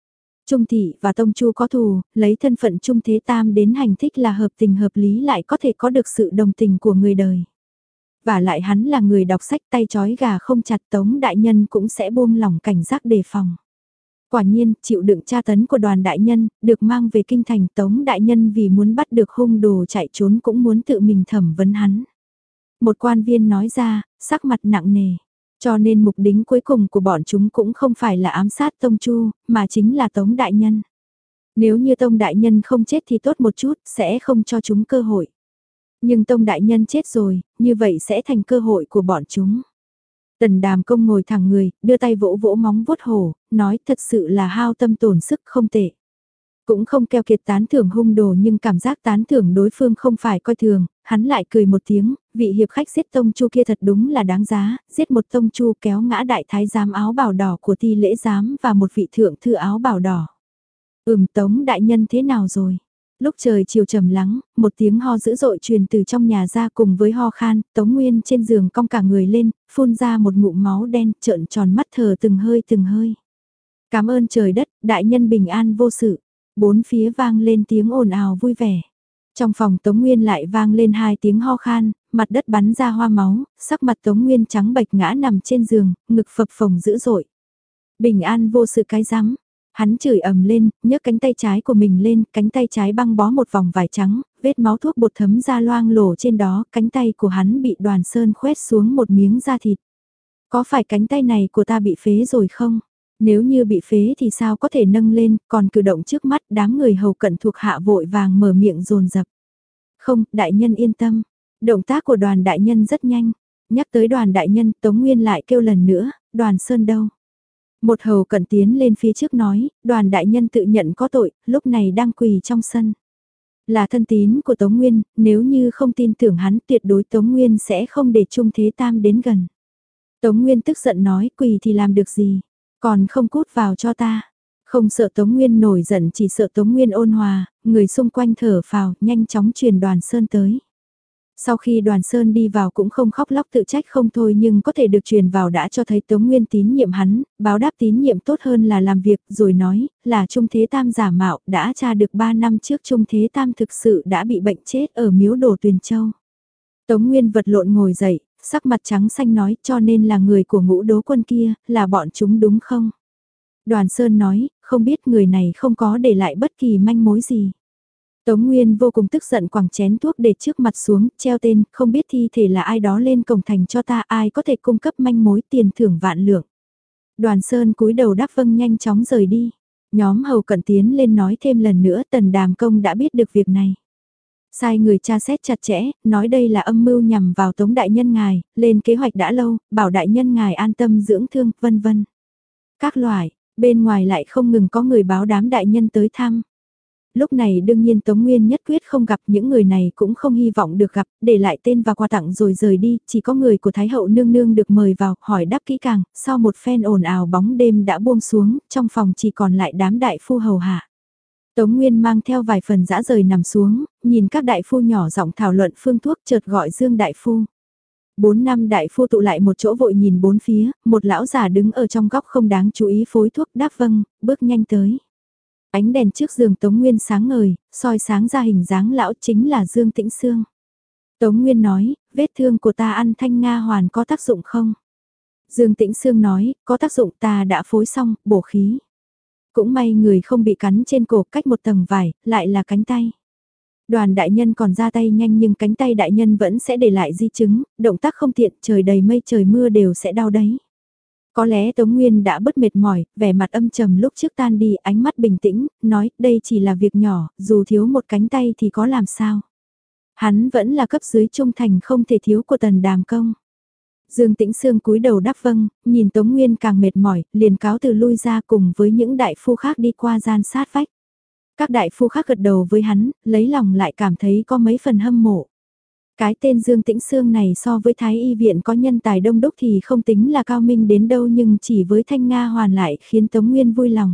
Trung Thị và Tông Chu có thù, lấy thân phận Trung Thế Tam đến hành thích là hợp tình hợp lý lại có thể có được sự đồng tình của người đời. Và lại hắn là người đọc sách tay chói gà không chặt, Tống Đại Nhân cũng sẽ buông lỏng cảnh giác đề phòng. Quả nhiên, chịu đựng tra tấn của Đoàn Đại Nhân, được mang về kinh thành, Tống Đại Nhân vì muốn bắt được hung đồ chạy trốn cũng muốn tự mình thẩm vấn hắn. Một quan viên nói ra, sắc mặt nặng nề. Cho nên mục đích cuối cùng của bọn chúng cũng không phải là ám sát Tông Chu, mà chính là Tống Đại Nhân. Nếu như Tông Đại Nhân không chết thì tốt một chút, sẽ không cho chúng cơ hội. Nhưng Tông Đại Nhân chết rồi, như vậy sẽ thành cơ hội của bọn chúng. Tần Đàm Công ngồi thẳng người, đưa tay vỗ vỗ móng vuốt hổ, nói thật sự là hao tâm tổn sức không tệ. Cũng không keo kiệt tán thưởng hung đồ nhưng cảm giác tán thưởng đối phương không phải coi thường, hắn lại cười một tiếng, vị hiệp khách giết Tông Chu kia thật đúng là đáng giá, giết một Tông Chu kéo ngã đại thái giám áo bào đỏ của Ti Lễ Giám và một vị thượng thư áo bào đỏ. Ừm, Tống Đại Nhân thế nào rồi? Lúc trời chiều trầm lắng, một tiếng ho dữ dội truyền từ trong nhà ra cùng với ho khan, Tống Nguyên trên giường cong cả người lên, phun ra một ngụm máu đen, trợn tròn mắt thở từng hơi từng hơi. Cảm ơn trời đất, Đại Nhân bình an vô sự. Bốn phía vang lên tiếng ồn ào vui vẻ. Trong phòng Tống Nguyên lại vang lên hai tiếng ho khan, mặt đất bắn ra hoa máu, sắc mặt Tống Nguyên trắng bệch ngã nằm trên giường, ngực phập phồng dữ dội. Bình an vô sự cái rắm. Hắn chửi ầm lên, nhấc cánh tay trái của mình lên, cánh tay trái băng bó một vòng vải trắng, vết máu thuốc bột thấm ra loang lổ trên đó, cánh tay của hắn bị Đoàn Sơn khoét xuống một miếng da thịt. Có phải cánh tay này của ta bị phế rồi không? Nếu như bị phế thì sao có thể nâng lên, còn cử động trước mắt đám người hầu cận thuộc hạ vội vàng mở miệng dồn dập. Không, đại nhân yên tâm. Động tác của Đoàn Đại Nhân rất nhanh. Nhắc tới Đoàn Đại Nhân, Tống Nguyên lại kêu lần nữa, Đoàn Sơn đâu? Một hầu cận tiến lên phía trước nói, Đoàn Đại Nhân tự nhận có tội, lúc này đang quỳ trong sân. Là thân tín của Tống Nguyên, nếu như không tin tưởng hắn tuyệt đối Tống Nguyên sẽ không để Trung Thế Tam đến gần. Tống Nguyên tức giận nói, quỳ thì làm được gì? Còn không cút vào cho ta. Không sợ Tống Nguyên nổi giận, chỉ sợ Tống Nguyên ôn hòa, người xung quanh thở phào, nhanh chóng truyền Đoàn Sơn tới. Sau khi Đoàn Sơn đi vào cũng không khóc lóc tự trách không thôi nhưng có thể được truyền vào đã cho thấy Tống Nguyên tín nhiệm hắn, báo đáp tín nhiệm tốt hơn là làm việc, rồi nói là Trung Thế Tam giả mạo, đã tra được ba năm trước Trung Thế Tam thực sự đã bị bệnh chết ở miếu đổ Tuyền Châu. Tống Nguyên vật lộn ngồi dậy, sắc mặt trắng xanh nói cho nên là người của Ngũ Đố Quân kia, là bọn chúng đúng không? Đoàn Sơn nói, không biết người này không có để lại bất kỳ manh mối gì. Tống Nguyên vô cùng tức giận quẳng chén thuốc để trước mặt xuống, treo tên, không biết thi thể là ai đó lên cổng thành cho ta, ai có thể cung cấp manh mối tiền thưởng vạn lượng. Đoàn Sơn cúi đầu đáp vâng nhanh chóng rời đi. Nhóm hầu cận tiến lên nói thêm lần nữa Tần Đàm Công đã biết được việc này. Sai người tra xét chặt chẽ, nói đây là âm mưu nhằm vào Tống Đại Nhân ngài, lên kế hoạch đã lâu, bảo Đại Nhân ngài an tâm dưỡng thương, vân vân. Các loại, bên ngoài lại không ngừng có người báo đám Đại Nhân tới thăm. Lúc này đương nhiên Tống Nguyên nhất quyết không gặp những người này cũng không hy vọng được gặp, để lại tên và quà tặng rồi rời đi, chỉ có người của Thái Hậu Nương Nương được mời vào, hỏi đáp kỹ càng, sau một phen ồn ào bóng đêm đã buông xuống, trong phòng chỉ còn lại đám đại phu hầu hạ. Tống Nguyên mang theo vài phần dã rời nằm xuống, nhìn các đại phu nhỏ giọng thảo luận phương thuốc chợt gọi Dương đại phu. Bốn năm đại phu tụ lại một chỗ vội nhìn bốn phía, một lão già đứng ở trong góc không đáng chú ý phối thuốc đáp vâng, bước nhanh tới. Ánh đèn trước giường Tống Nguyên sáng ngời, soi sáng ra hình dáng lão chính là Dương Tĩnh Sương. Tống Nguyên nói, vết thương của ta ăn thanh nga hoàn có tác dụng không? Dương Tĩnh Sương nói, có tác dụng ta đã phối xong, bổ khí. Cũng may người không bị cắn trên cổ cách một tầng vải, lại là cánh tay. Đoàn đại nhân còn ra tay nhanh nhưng cánh tay đại nhân vẫn sẽ để lại di chứng, động tác không tiện, trời đầy mây trời mưa đều sẽ đau đấy. Có lẽ Tống Nguyên đã bớt mệt mỏi, vẻ mặt âm trầm lúc trước tan đi, ánh mắt bình tĩnh, nói đây chỉ là việc nhỏ, dù thiếu một cánh tay thì có làm sao. Hắn vẫn là cấp dưới trung thành không thể thiếu của Tần Đàm Công. Dương Tĩnh Sương cúi đầu đáp vâng, nhìn Tống Nguyên càng mệt mỏi, liền cáo từ lui ra cùng với những đại phu khác đi qua gian sát vách. Các đại phu khác gật đầu với hắn, lấy lòng lại cảm thấy có mấy phần hâm mộ. Cái tên Dương Tĩnh Sương này so với Thái Y Viện có nhân tài đông đúc thì không tính là cao minh đến đâu nhưng chỉ với Thanh Nga Hoàn lại khiến Tống Nguyên vui lòng.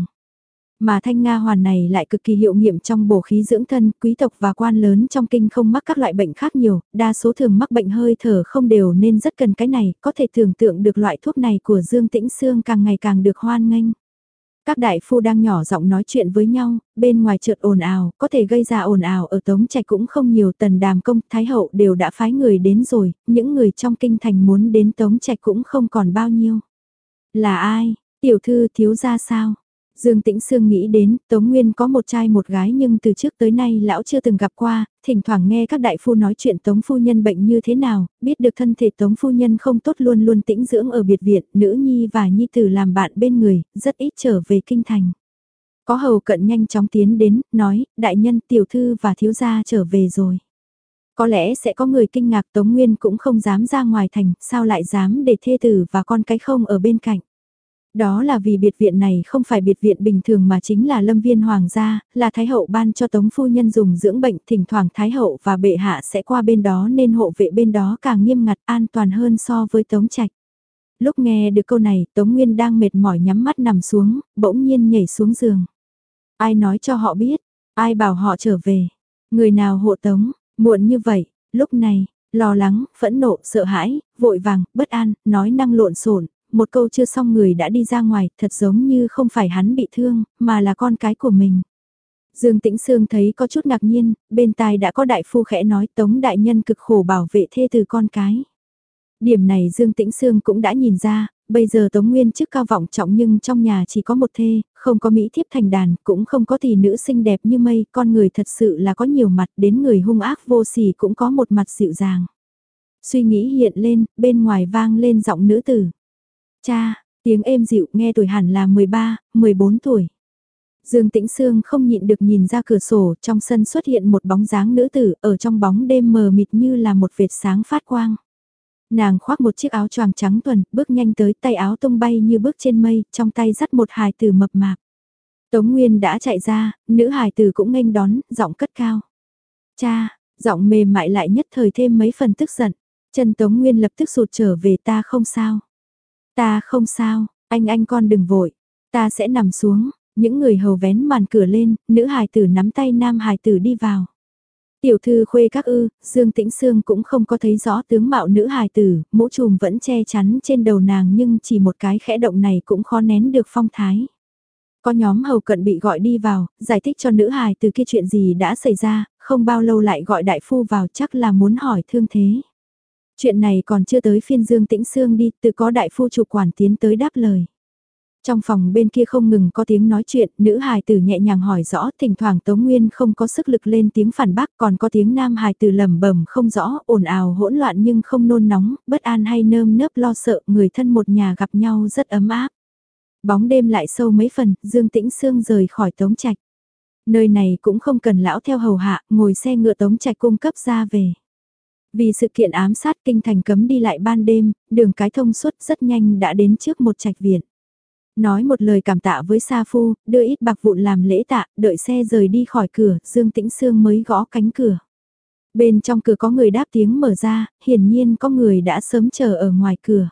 Mà Thanh Nga Hoàn này lại cực kỳ hiệu nghiệm trong bổ khí dưỡng thân, quý tộc và quan lớn trong kinh không mắc các loại bệnh khác nhiều, đa số thường mắc bệnh hơi thở không đều nên rất cần cái này, có thể tưởng tượng được loại thuốc này của Dương Tĩnh Sương càng ngày càng được hoan nghênh. Các đại phu đang nhỏ giọng nói chuyện với nhau, bên ngoài chợt ồn ào, có thể gây ra ồn ào ở Tống Trạch cũng không nhiều, Tần Đàm Công, Thái Hậu đều đã phái người đến rồi, những người trong kinh thành muốn đến Tống Trạch cũng không còn bao nhiêu. Là ai? Tiểu thư thiếu gia sao? Dương Tĩnh Sương nghĩ đến, Tống Nguyên có một trai một gái nhưng từ trước tới nay lão chưa từng gặp qua, thỉnh thoảng nghe các đại phu nói chuyện Tống Phu Nhân bệnh như thế nào, biết được thân thể Tống Phu Nhân không tốt luôn luôn tĩnh dưỡng ở biệt viện, nữ nhi và nhi tử làm bạn bên người, rất ít trở về kinh thành. Có hầu cận nhanh chóng tiến đến, nói, đại nhân tiểu thư và thiếu gia trở về rồi. Có lẽ sẽ có người kinh ngạc Tống Nguyên cũng không dám ra ngoài thành, sao lại dám để thê tử và con cái không ở bên cạnh. Đó là vì biệt viện này không phải biệt viện bình thường mà chính là lâm viên hoàng gia, là Thái hậu ban cho Tống phu nhân dùng dưỡng bệnh, thỉnh thoảng Thái hậu và bệ hạ sẽ qua bên đó nên hộ vệ bên đó càng nghiêm ngặt an toàn hơn so với Tống Trạch. Lúc nghe được câu này, Tống Nguyên đang mệt mỏi nhắm mắt nằm xuống, bỗng nhiên nhảy xuống giường. Ai nói cho họ biết, ai bảo họ trở về, người nào hộ Tống, muộn như vậy, lúc này, lo lắng, phẫn nộ, sợ hãi, vội vàng, bất an, nói năng lộn xộn. Một câu chưa xong người đã đi ra ngoài, thật giống như không phải hắn bị thương, mà là con cái của mình. Dương Tĩnh Sương thấy có chút ngạc nhiên, bên tai đã có đại phu khẽ nói Tống đại nhân cực khổ bảo vệ thê từ con cái. Điểm này Dương Tĩnh Sương cũng đã nhìn ra, bây giờ Tống Nguyên chức cao vọng trọng nhưng trong nhà chỉ có một thê, không có mỹ thiếp thành đàn, cũng không có tỷ nữ xinh đẹp như mây, con người thật sự là có nhiều mặt, đến người hung ác vô sỉ cũng có một mặt dịu dàng. Suy nghĩ hiện lên, bên ngoài vang lên giọng nữ tử. Cha, tiếng êm dịu nghe tuổi hẳn là mười ba, mười bốn tuổi. Dương Tĩnh Sương không nhịn được nhìn ra cửa sổ, trong sân xuất hiện một bóng dáng nữ tử, ở trong bóng đêm mờ mịt như là một vệt sáng phát quang. Nàng khoác một chiếc áo choàng trắng thuần, bước nhanh tới, tay áo tung bay như bước trên mây, trong tay dắt một hài tử mập mạp. Tống Nguyên đã chạy ra, nữ hài tử cũng nghênh đón, giọng cất cao. Cha, giọng mềm mại lại nhất thời thêm mấy phần tức giận. Chân Tống Nguyên lập tức sụt trở về, ta không sao. Ta không sao, anh anh con đừng vội, ta sẽ nằm xuống, những người hầu vén màn cửa lên, nữ hài tử nắm tay nam hài tử đi vào. Tiểu thư khuê các ư, Dương Tĩnh Sương cũng không có thấy rõ tướng mạo nữ hài tử, mũ trùm vẫn che chắn trên đầu nàng nhưng chỉ một cái khẽ động này cũng khó nén được phong thái. Có nhóm hầu cận bị gọi đi vào, giải thích cho nữ hài từ kia chuyện gì đã xảy ra, không bao lâu lại gọi đại phu vào chắc là muốn hỏi thương thế. Chuyện này còn chưa tới phiên Dương Tĩnh Sương đi, tự có đại phu chủ quản tiến tới đáp lời. Trong phòng bên kia không ngừng có tiếng nói chuyện, nữ hài tử nhẹ nhàng hỏi rõ, thỉnh thoảng Tống Nguyên không có sức lực lên tiếng phản bác, còn có tiếng nam hài tử lẩm bẩm không rõ, ồn ào hỗn loạn nhưng không nôn nóng, bất an hay nơm nớp lo sợ, người thân một nhà gặp nhau rất ấm áp. Bóng đêm lại sâu mấy phần, Dương Tĩnh Sương rời khỏi Tống Trạch. Nơi này cũng không cần lão theo hầu hạ, ngồi xe ngựa Tống Trạch cung cấp ra về. Vì sự kiện ám sát kinh thành cấm đi lại ban đêm, đường cái thông suốt rất nhanh đã đến trước một trạch viện. Nói một lời cảm tạ với Sa Phu, đưa ít bạc vụn làm lễ tạ, đợi xe rời đi khỏi cửa, Dương Tĩnh Sương mới gõ cánh cửa. Bên trong cửa có người đáp tiếng mở ra, hiển nhiên có người đã sớm chờ ở ngoài cửa.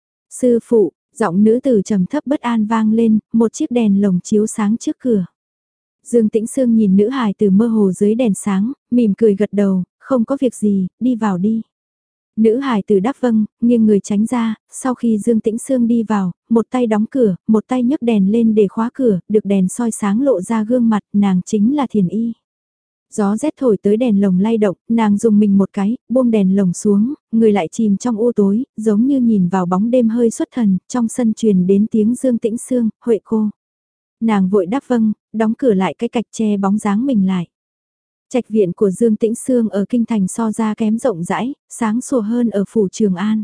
Sư phụ, giọng nữ tử trầm thấp bất an vang lên, một chiếc đèn lồng chiếu sáng trước cửa. Dương Tĩnh Sương nhìn nữ hài từ mơ hồ dưới đèn sáng, mỉm cười gật đầu, không có việc gì, đi vào đi. Nữ hài tử đáp vâng, nghiêng người tránh ra, sau khi Dương Tĩnh Sương đi vào, một tay đóng cửa, một tay nhấc đèn lên để khóa cửa, được đèn soi sáng lộ ra gương mặt, nàng chính là Thiền Y. Gió rét thổi tới đèn lồng lay động, nàng dùng mình một cái, buông đèn lồng xuống, người lại chìm trong u tối, giống như nhìn vào bóng đêm hơi xuất thần, trong sân truyền đến tiếng Dương Tĩnh Sương, Huệ cô. Nàng vội đáp vâng, đóng cửa lại cái cạch che bóng dáng mình lại. Trạch viện của Dương Tĩnh Sương ở kinh thành so ra kém rộng rãi, sáng sủa hơn ở phủ Trường An.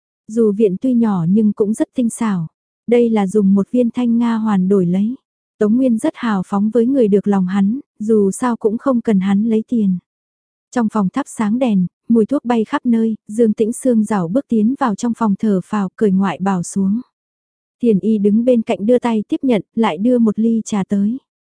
Dù viện tuy nhỏ nhưng cũng rất tinh xảo. Đây là dùng một viên thanh nga hoàn đổi lấy. Tống Nguyên rất hào phóng với người được lòng hắn, dù sao cũng không cần hắn lấy tiền. Trong phòng thắp sáng đèn, mùi thuốc bay khắp nơi, Dương Tĩnh Sương rảo bước tiến vào trong phòng thờ phào, cởi ngoại bảo xuống. Thiền Y đứng bên cạnh đưa tay tiếp nhận, lại đưa một ly trà tới.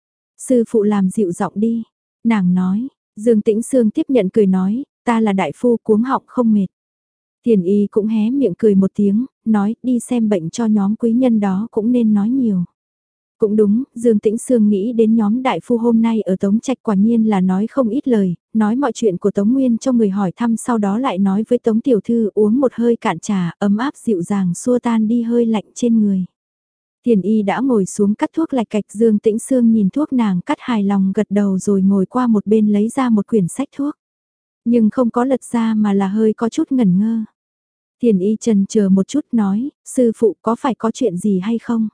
Sư phụ làm dịu giọng đi. Nàng nói, Dương Tĩnh Sương tiếp nhận cười nói, ta là đại phu cuống họng không mệt. Thiền Y cũng hé miệng cười một tiếng, nói đi xem bệnh cho nhóm quý nhân đó cũng nên nói nhiều. Cũng đúng, Dương Tĩnh Sương nghĩ đến nhóm đại phu hôm nay ở Tống Trạch quả nhiên là nói không ít lời, nói mọi chuyện của Tống Nguyên cho người hỏi thăm sau đó lại nói với Tống Tiểu Thư uống một hơi cạn trà ấm áp dịu dàng xua tan đi hơi lạnh trên người. Thiền y đã ngồi xuống cắt thuốc lạch cạch, Dương Tĩnh Sương nhìn thuốc nàng cắt hài lòng gật đầu rồi ngồi qua một bên lấy ra một quyển sách thuốc. Nhưng không có lật ra mà là hơi có chút ngẩn ngơ. Thiền y trần chờ một chút nói, sư phụ có phải có chuyện gì hay không?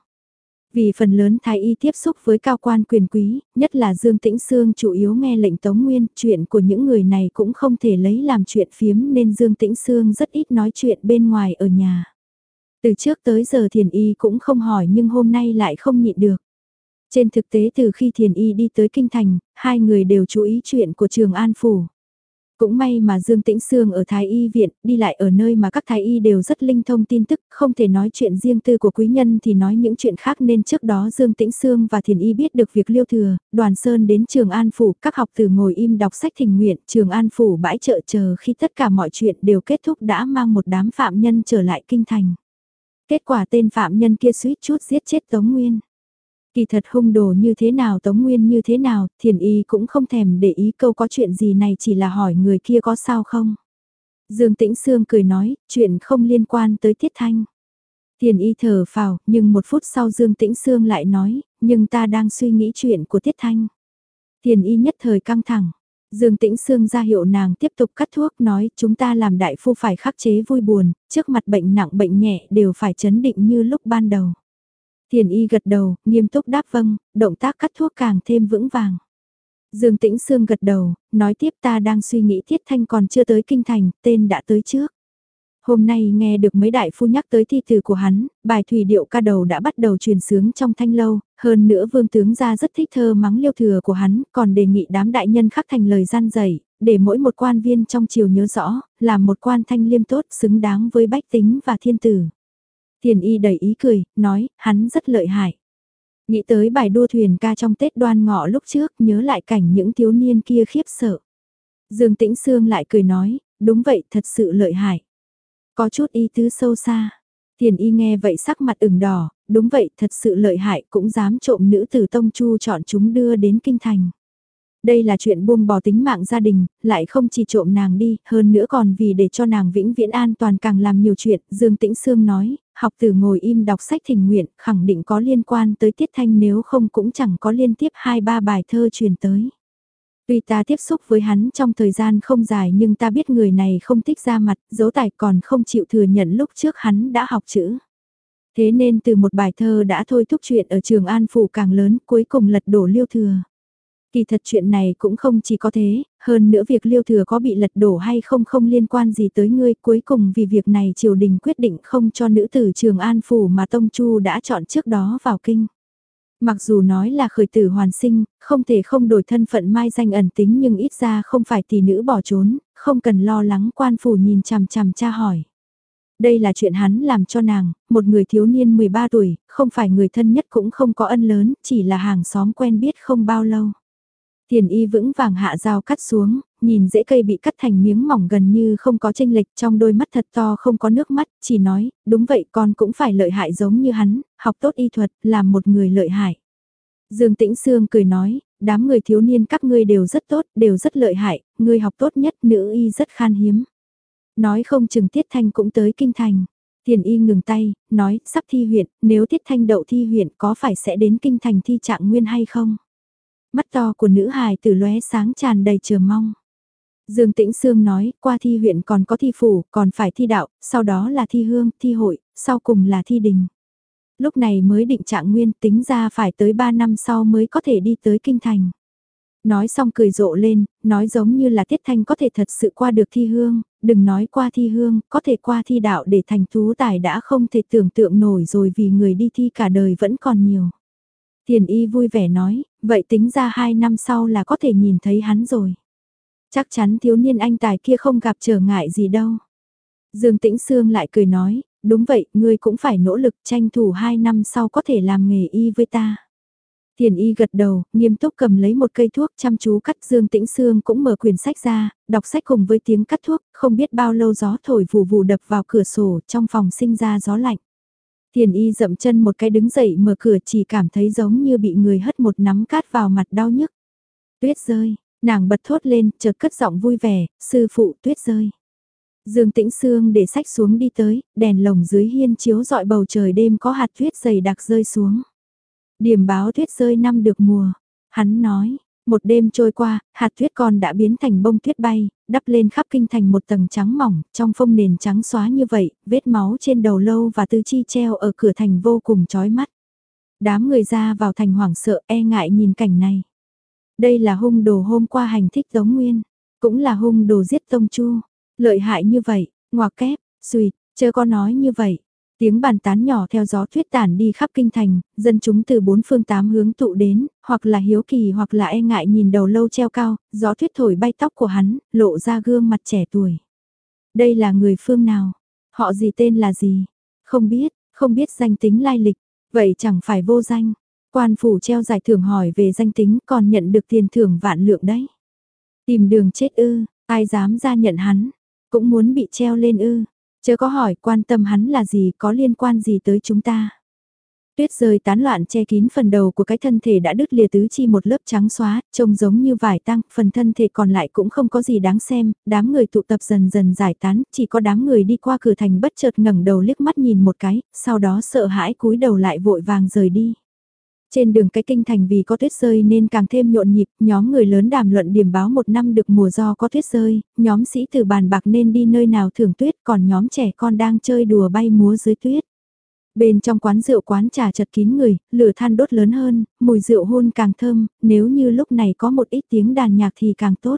Vì phần lớn thái y tiếp xúc với cao quan quyền quý, nhất là Dương Tĩnh Sương chủ yếu nghe lệnh Tống Nguyên, chuyện của những người này cũng không thể lấy làm chuyện phiếm nên Dương Tĩnh Sương rất ít nói chuyện bên ngoài ở nhà. Từ trước tới giờ Thiền y cũng không hỏi nhưng hôm nay lại không nhịn được. Trên thực tế từ khi Thiền y đi tới Kinh Thành, hai người đều chú ý chuyện của Trường An Phủ. Cũng may mà Dương Tĩnh Sương ở Thái Y viện, đi lại ở nơi mà các Thái Y đều rất linh thông tin tức, không thể nói chuyện riêng tư của quý nhân thì nói những chuyện khác, nên trước đó Dương Tĩnh Sương và Thiền Y biết được việc Liêu Thừa, Đoàn Sơn đến Trường An Phủ, các học tử ngồi im đọc sách thỉnh nguyện, Trường An Phủ bãi chợ chờ khi tất cả mọi chuyện đều kết thúc đã mang một đám phạm nhân trở lại Kinh Thành. Kết quả tên phạm nhân kia suýt chút giết chết Tống Nguyên. Kỳ thật hung đồ như thế nào Tống Nguyên như thế nào, Thiền Y cũng không thèm để ý, câu có chuyện gì này chỉ là hỏi người kia có sao không. Dương Tĩnh Sương cười nói, chuyện không liên quan tới Tiết Thanh. Thiền Y thở phào, nhưng một phút sau Dương Tĩnh Sương lại nói, nhưng ta đang suy nghĩ chuyện của Tiết Thanh. Thiền Y nhất thời căng thẳng. Dương Tĩnh Sương ra hiệu nàng tiếp tục cắt thuốc, nói chúng ta làm đại phu phải khắc chế vui buồn, trước mặt bệnh nặng bệnh nhẹ đều phải chấn định như lúc ban đầu. Thiền Y gật đầu, nghiêm túc đáp vâng, động tác cắt thuốc càng thêm vững vàng. Dương Tĩnh Sương gật đầu, nói tiếp ta đang suy nghĩ Tiết Thanh còn chưa tới Kinh Thành, tên đã tới trước. Hôm nay nghe được mấy đại phu nhắc tới thi từ của hắn, bài thủy điệu ca đầu đã bắt đầu truyền sướng trong thanh lâu, hơn nữa vương tướng gia rất thích thơ mắng Liêu Thừa của hắn, còn đề nghị đám đại nhân khắc thành lời gian dạy, để mỗi một quan viên trong triều nhớ rõ, làm một quan thanh liêm tốt xứng đáng với bách tính và thiên tử. Thiền Y đầy ý cười, nói, hắn rất lợi hại. Nghĩ tới bài đua thuyền ca trong Tết Đoan Ngọ lúc trước, nhớ lại cảnh những thiếu niên kia khiếp sợ. Dương Tĩnh Sương lại cười nói, đúng vậy, thật sự lợi hại. Có chút ý tứ sâu xa. Thiền Y nghe vậy sắc mặt ửng đỏ, đúng vậy, thật sự lợi hại, cũng dám trộm nữ tử Tông Chu chọn chúng đưa đến Kinh Thành. Đây là chuyện buông bỏ tính mạng gia đình, lại không chỉ trộm nàng đi, hơn nữa còn vì để cho nàng vĩnh viễn an toàn càng làm nhiều chuyện, Dương Tĩnh Sương nói, học tử ngồi im đọc sách thỉnh nguyện, khẳng định có liên quan tới Tiết Thanh, nếu không cũng chẳng có liên tiếp hai ba bài thơ truyền tới. Tuy ta tiếp xúc với hắn trong thời gian không dài nhưng ta biết người này không thích ra mặt, dấu tài còn không chịu thừa nhận lúc trước hắn đã học chữ. Thế nên từ một bài thơ đã thôi thúc chuyện ở Trường An Phủ càng lớn, cuối cùng lật đổ Liêu Thừa. Kỳ thật chuyện này cũng không chỉ có thế, hơn nữa việc Liêu Thừa có bị lật đổ hay không không liên quan gì tới ngươi, cuối cùng vì việc này triều đình quyết định không cho nữ tử Trường An Phủ mà Tông Chu đã chọn trước đó vào kinh. Mặc dù nói là khởi tử hoàn sinh, không thể không đổi thân phận mai danh ẩn tính nhưng ít ra không phải tỷ nữ bỏ trốn, không cần lo lắng quan phủ nhìn chằm chằm tra hỏi. Đây là chuyện hắn làm cho nàng, một người thiếu niên mười ba tuổi, không phải người thân nhất cũng không có ân lớn, chỉ là hàng xóm quen biết không bao lâu. Thiền Y vững vàng hạ dao cắt xuống, nhìn rễ cây bị cắt thành miếng mỏng gần như không có chênh lệch, trong đôi mắt thật to không có nước mắt, chỉ nói, đúng vậy con cũng phải lợi hại giống như hắn, học tốt y thuật, làm một người lợi hại. Dương Tĩnh Sương cười nói, đám người thiếu niên các ngươi đều rất tốt, đều rất lợi hại, ngươi học tốt nhất, nữ y rất khan hiếm. Nói không chừng Tiết Thanh cũng tới Kinh Thành. Thiền Y ngừng tay, nói, sắp thi huyện, nếu Tiết Thanh đậu thi huyện có phải sẽ đến Kinh Thành thi trạng nguyên hay không? Mắt to của nữ hài tử lóe sáng tràn đầy chờ mong. Dương Tĩnh Sương nói, qua thi huyện còn có thi phủ, còn phải thi đạo, sau đó là thi hương, thi hội, sau cùng là thi đình. Lúc này mới định trạng nguyên, tính ra phải tới ba năm sau mới có thể đi tới Kinh Thành. Nói xong cười rộ lên, nói giống như là Tiết Thanh có thể thật sự qua được thi hương, đừng nói qua thi hương, có thể qua thi đạo để thành tú tài đã không thể tưởng tượng nổi rồi, vì người đi thi cả đời vẫn còn nhiều. Thiền Y vui vẻ nói, vậy tính ra hai năm sau là có thể nhìn thấy hắn rồi. Chắc chắn thiếu niên anh tài kia không gặp trở ngại gì đâu. Dương Tĩnh Sương lại cười nói, đúng vậy, ngươi cũng phải nỗ lực tranh thủ hai năm sau có thể làm nghề y với ta. Thiền Y gật đầu, nghiêm túc cầm lấy một cây thuốc chăm chú cắt. Dương Tĩnh Sương cũng mở quyển sách ra, đọc sách cùng với tiếng cắt thuốc, không biết bao lâu gió thổi vù vù đập vào cửa sổ, trong phòng sinh ra gió lạnh. Thiền Y dậm chân một cái đứng dậy mở cửa, chỉ cảm thấy giống như bị người hất một nắm cát vào mặt đau nhức. Tuyết rơi, nàng bật thốt lên, chợt cất giọng vui vẻ, sư phụ tuyết rơi. Dương Tĩnh Sương để sách xuống đi tới, đèn lồng dưới hiên chiếu dọi bầu trời đêm có hạt tuyết dày đặc rơi xuống. Điểm báo tuyết rơi năm được mùa, hắn nói, một đêm trôi qua, hạt tuyết còn đã biến thành bông tuyết bay, đắp lên khắp kinh thành một tầng trắng mỏng, trong phông nền trắng xóa như vậy, vết máu trên đầu lâu và tư chi treo ở cửa thành vô cùng chói mắt. Đám người ra vào thành hoảng sợ e ngại nhìn cảnh này. Đây là hung đồ hôm qua hành thích Tống Nguyên, cũng là hung đồ giết Tông Chu, lợi hại như vậy, ngoặc kép, xùi, chớ có nói như vậy. Tiếng bàn tán nhỏ theo gió tuyết tản đi khắp kinh thành, dân chúng từ bốn phương tám hướng tụ đến, hoặc là hiếu kỳ hoặc là e ngại nhìn đầu lâu treo cao, gió tuyết thổi bay tóc của hắn, lộ ra gương mặt trẻ tuổi. Đây là người phương nào? Họ gì, tên là gì? Không biết, không biết danh tính lai lịch, vậy chẳng phải vô danh. Quan phủ treo giải thưởng hỏi về danh tính còn nhận được tiền thưởng vạn lượng đấy. Tìm đường chết ư, ai dám ra nhận hắn, cũng muốn bị treo lên ư. Chớ có hỏi quan tâm hắn là gì, có liên quan gì tới chúng ta. Tuyết rơi tán loạn che kín phần đầu của cái thân thể đã đứt lìa tứ chi một lớp trắng xóa, trông giống như vải tang, phần thân thể còn lại cũng không có gì đáng xem, đám người tụ tập dần dần giải tán, chỉ có đám người đi qua cửa thành bất chợt ngẩng đầu liếc mắt nhìn một cái, sau đó sợ hãi cúi đầu lại vội vàng rời đi. Trên đường cái kinh thành vì có tuyết rơi nên càng thêm nhộn nhịp, nhóm người lớn đàm luận điểm báo một năm được mùa do có tuyết rơi, nhóm sĩ tử bàn bạc nên đi nơi nào thưởng tuyết, còn nhóm trẻ con đang chơi đùa bay múa dưới tuyết. Bên trong quán rượu quán trà chật kín người, lửa than đốt lớn hơn, mùi rượu hôn càng thơm, nếu như lúc này có một ít tiếng đàn nhạc thì càng tốt.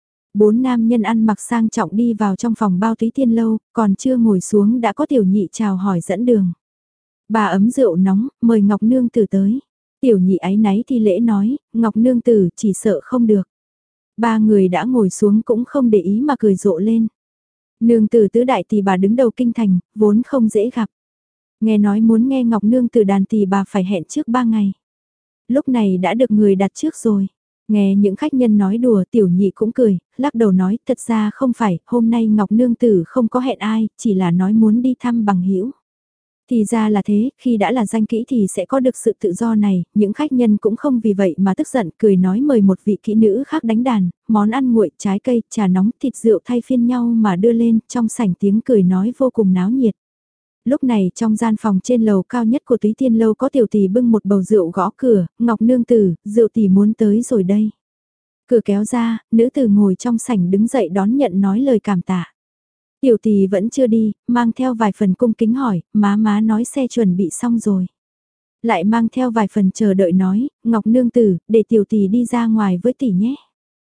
Bốn nam nhân ăn mặc sang trọng đi vào trong phòng bao túy tiên lâu, còn chưa ngồi xuống đã có tiểu nhị chào hỏi dẫn đường. Bà ấm rượu nóng, mời Ngọc Nương Tử tới. Tiểu nhị áy náy thi lễ nói, Ngọc Nương Tử chỉ sợ không được. Ba người đã ngồi xuống cũng không để ý mà cười rộ lên. Nương Tử tứ đại tỷ bà đứng đầu kinh thành, vốn không dễ gặp. Nghe nói muốn nghe Ngọc Nương Tử đàn tỷ bà phải hẹn trước ba ngày. Lúc này đã được người đặt trước rồi. Nghe những khách nhân nói đùa tiểu nhị cũng cười, lắc đầu nói thật ra không phải, hôm nay Ngọc Nương Tử không có hẹn ai, chỉ là nói muốn đi thăm bằng hữu. Thì ra là thế, khi đã là danh kỹ thì sẽ có được sự tự do này, những khách nhân cũng không vì vậy mà tức giận, cười nói mời một vị kỹ nữ khác đánh đàn, món ăn nguội, trái cây, trà nóng, thịt rượu thay phiên nhau mà đưa lên, trong sảnh tiếng cười nói vô cùng náo nhiệt. Lúc này trong gian phòng trên lầu cao nhất của Túy Tiên Lâu có tiểu tỷ bưng một bầu rượu gõ cửa, Ngọc Nương Tử, rượu tỷ muốn tới rồi đây. Cửa kéo ra, nữ tử ngồi trong sảnh đứng dậy đón nhận nói lời cảm tạ. Tiểu tỷ vẫn chưa đi, mang theo vài phần cung kính hỏi, má má nói xe chuẩn bị xong rồi. Lại mang theo vài phần chờ đợi nói, Ngọc Nương Tử, để tiểu tỷ đi ra ngoài với tỷ nhé.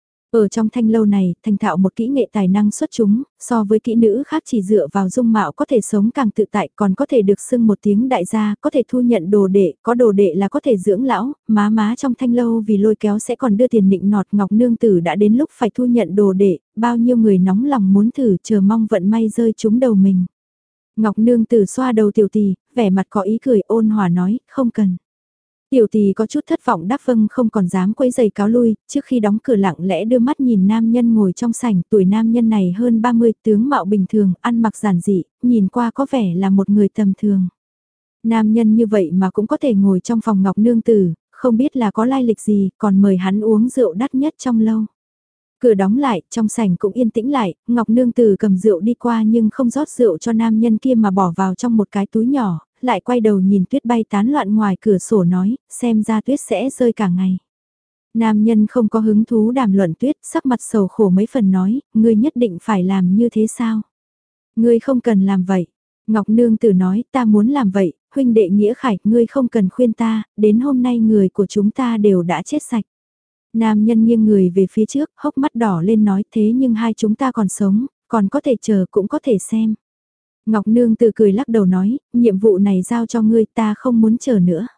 Ở trong thanh lâu này, thành thạo một kỹ nghệ tài năng xuất chúng, so với kỹ nữ khác chỉ dựa vào dung mạo có thể sống càng tự tại, còn có thể được xưng một tiếng đại gia, có thể thu nhận đồ đệ, có đồ đệ là có thể dưỡng lão, má má trong thanh lâu vì lôi kéo sẽ còn đưa tiền nịnh nọt. Ngọc Nương Tử đã đến lúc phải thu nhận đồ đệ, bao nhiêu người nóng lòng muốn thử chờ mong vận may rơi trúng đầu mình. Ngọc Nương Tử xoa đầu tiểu tỷ, vẻ mặt có ý cười ôn hòa nói, không cần. Tiểu tỷ có chút thất vọng đáp vâng không còn dám quấy giày cáo lui, trước khi đóng cửa lặng lẽ đưa mắt nhìn nam nhân ngồi trong sảnh, tuổi nam nhân này hơn ba mươi, tướng mạo bình thường, ăn mặc giản dị, nhìn qua có vẻ là một người tầm thường. Nam nhân như vậy mà cũng có thể ngồi trong phòng Ngọc Nương Tử, không biết là có lai lịch gì, còn mời hắn uống rượu đắt nhất trong lâu. Cửa đóng lại, trong sảnh cũng yên tĩnh lại, Ngọc Nương Tử cầm rượu đi qua nhưng không rót rượu cho nam nhân kia mà bỏ vào trong một cái túi nhỏ, lại quay đầu nhìn tuyết bay tán loạn ngoài cửa sổ nói, xem ra tuyết sẽ rơi cả ngày. Nam nhân không có hứng thú đàm luận tuyết, sắc mặt sầu khổ mấy phần nói, ngươi nhất định phải làm như thế sao? Ngươi không cần làm vậy. Ngọc Nương Tử nói, ta muốn làm vậy, huynh đệ nghĩa khải, ngươi không cần khuyên ta, đến hôm nay người của chúng ta đều đã chết sạch. Nam nhân nghiêng người về phía trước, hốc mắt đỏ lên nói thế nhưng hai chúng ta còn sống, còn có thể chờ cũng có thể xem. Ngọc Nương Tử cười lắc đầu nói, nhiệm vụ này giao cho ngươi ta không muốn chờ nữa.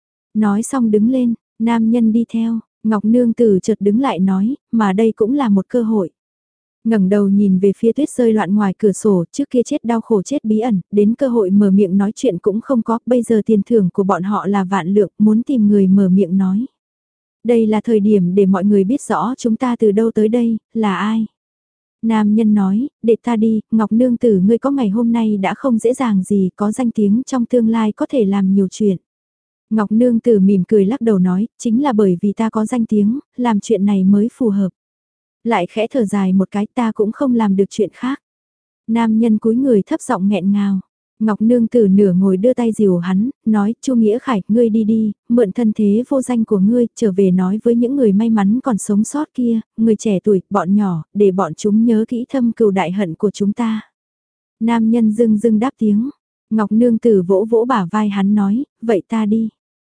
Nói xong đứng lên, nam nhân đi theo, Ngọc Nương Tử chợt đứng lại nói, mà đây cũng là một cơ hội. Ngẩng đầu nhìn về phía tuyết rơi loạn ngoài cửa sổ, trước kia chết đau khổ chết bí ẩn, đến cơ hội mở miệng nói chuyện cũng không có, bây giờ tiền thưởng của bọn họ là vạn lượng, muốn tìm người mở miệng nói. Đây là thời điểm để mọi người biết rõ chúng ta từ đâu tới đây, là ai. Nam nhân nói, để ta đi, Ngọc Nương Tử ngươi có ngày hôm nay đã không dễ dàng gì, có danh tiếng trong tương lai có thể làm nhiều chuyện. Ngọc Nương Tử mỉm cười lắc đầu nói, chính là bởi vì ta có danh tiếng, làm chuyện này mới phù hợp. Lại khẽ thở dài một cái ta cũng không làm được chuyện khác. Nam nhân cúi người thấp giọng nghẹn ngào. Ngọc Nương Tử nửa ngồi đưa tay dìu hắn, nói, Chu Nghĩa Khải, ngươi đi đi, mượn thân thế vô danh của ngươi, trở về nói với những người may mắn còn sống sót kia, người trẻ tuổi, bọn nhỏ, để bọn chúng nhớ kỹ thâm cừu đại hận của chúng ta. Nam nhân dưng dưng đáp tiếng, Ngọc Nương Tử vỗ vỗ bả vai hắn nói, vậy ta đi.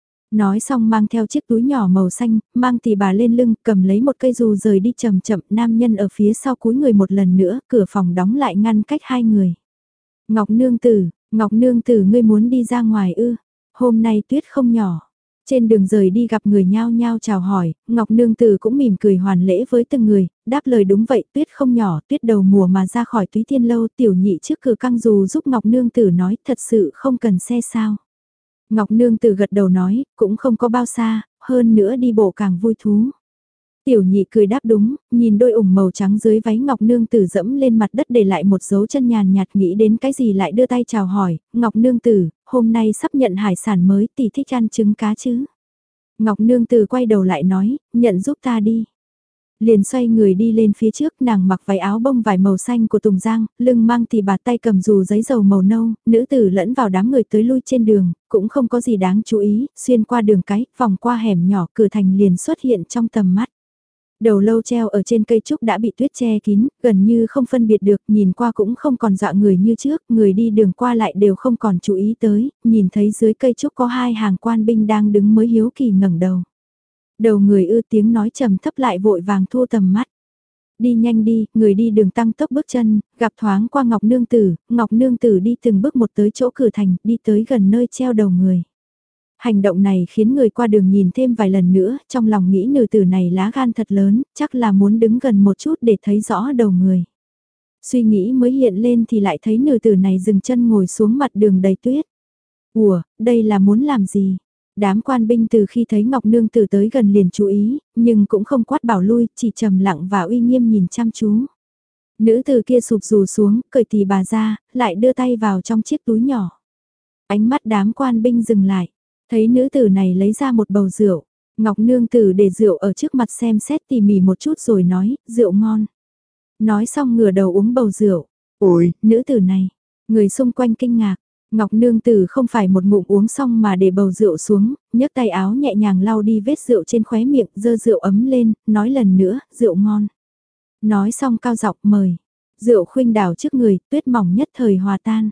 Nói xong mang theo chiếc túi nhỏ màu xanh, mang tì bà lên lưng, cầm lấy một cây dù rời đi chậm chậm, nam nhân ở phía sau cúi người một lần nữa, cửa phòng đóng lại ngăn cách hai người. Ngọc Nương Tử, Ngọc Nương Tử ngươi muốn đi ra ngoài ư, hôm nay tuyết không nhỏ. Trên đường rời đi gặp người nhao nhao chào hỏi, Ngọc Nương Tử cũng mỉm cười hoàn lễ với từng người, đáp lời đúng vậy, tuyết không nhỏ, tuyết đầu mùa mà ra khỏi Túy Tiên Lâu, tiểu nhị trước cửa căng dù giúp Ngọc Nương Tử nói thật sự không cần xe sao. Ngọc Nương Tử gật đầu nói, cũng không có bao xa, hơn nữa đi bộ càng vui thú. Tiểu nhị cười đáp đúng, nhìn đôi ủng màu trắng dưới váy Ngọc Nương Tử dẫm lên mặt đất để lại một dấu chân nhàn nhạt nghĩ đến cái gì lại đưa tay chào hỏi, Ngọc Nương Tử, hôm nay sắp nhận hải sản mới tỷ thích ăn trứng cá chứ. Ngọc Nương Tử quay đầu lại nói, nhận giúp ta đi. Liền xoay người đi lên phía trước, nàng mặc váy áo bông vải màu xanh của Tùng Giang, lưng mang tì bà tay cầm dù giấy dầu màu nâu, nữ tử lẫn vào đám người tới lui trên đường, cũng không có gì đáng chú ý, xuyên qua đường cái, vòng qua hẻm nhỏ, cửa thành liền xuất hiện trong tầm mắt. Đầu lâu treo ở trên cây trúc đã bị tuyết che kín, gần như không phân biệt được, nhìn qua cũng không còn dọa người như trước, người đi đường qua lại đều không còn chú ý tới, nhìn thấy dưới cây trúc có hai hàng quan binh đang đứng mới hiếu kỳ ngẩng đầu. Đầu người ư tiếng nói trầm thấp lại vội vàng thu tầm mắt. Đi nhanh đi, người đi đường tăng tốc bước chân, gặp thoáng qua Ngọc Nương Tử, Ngọc Nương Tử đi từng bước một tới chỗ cửa thành, đi tới gần nơi treo đầu người. Hành động này khiến người qua đường nhìn thêm vài lần nữa, trong lòng nghĩ nữ tử này lá gan thật lớn, chắc là muốn đứng gần một chút để thấy rõ đầu người. Suy nghĩ mới hiện lên thì lại thấy nữ tử này dừng chân ngồi xuống mặt đường đầy tuyết. Ủa, đây là muốn làm gì? Đám quan binh từ khi thấy Ngọc Nương Tử tới gần liền chú ý, nhưng cũng không quát bảo lui, chỉ trầm lặng và uy nghiêm nhìn chăm chú. Nữ tử kia sụp rù xuống, cởi tì bà ra, lại đưa tay vào trong chiếc túi nhỏ. Ánh mắt đám quan binh dừng lại, thấy nữ tử này lấy ra một bầu rượu. Ngọc Nương Tử để rượu ở trước mặt xem xét tỉ mỉ một chút rồi nói, rượu ngon. Nói xong ngửa đầu uống bầu rượu. Ôi, nữ tử này, người xung quanh kinh ngạc. Ngọc Nương Tử không phải một ngụm uống xong mà để bầu rượu xuống, nhấc tay áo nhẹ nhàng lau đi vết rượu trên khóe miệng, dơ rượu ấm lên, nói lần nữa, rượu ngon. Nói xong cao giọng mời, rượu khuynh đảo trước người, tuyết mỏng nhất thời hòa tan.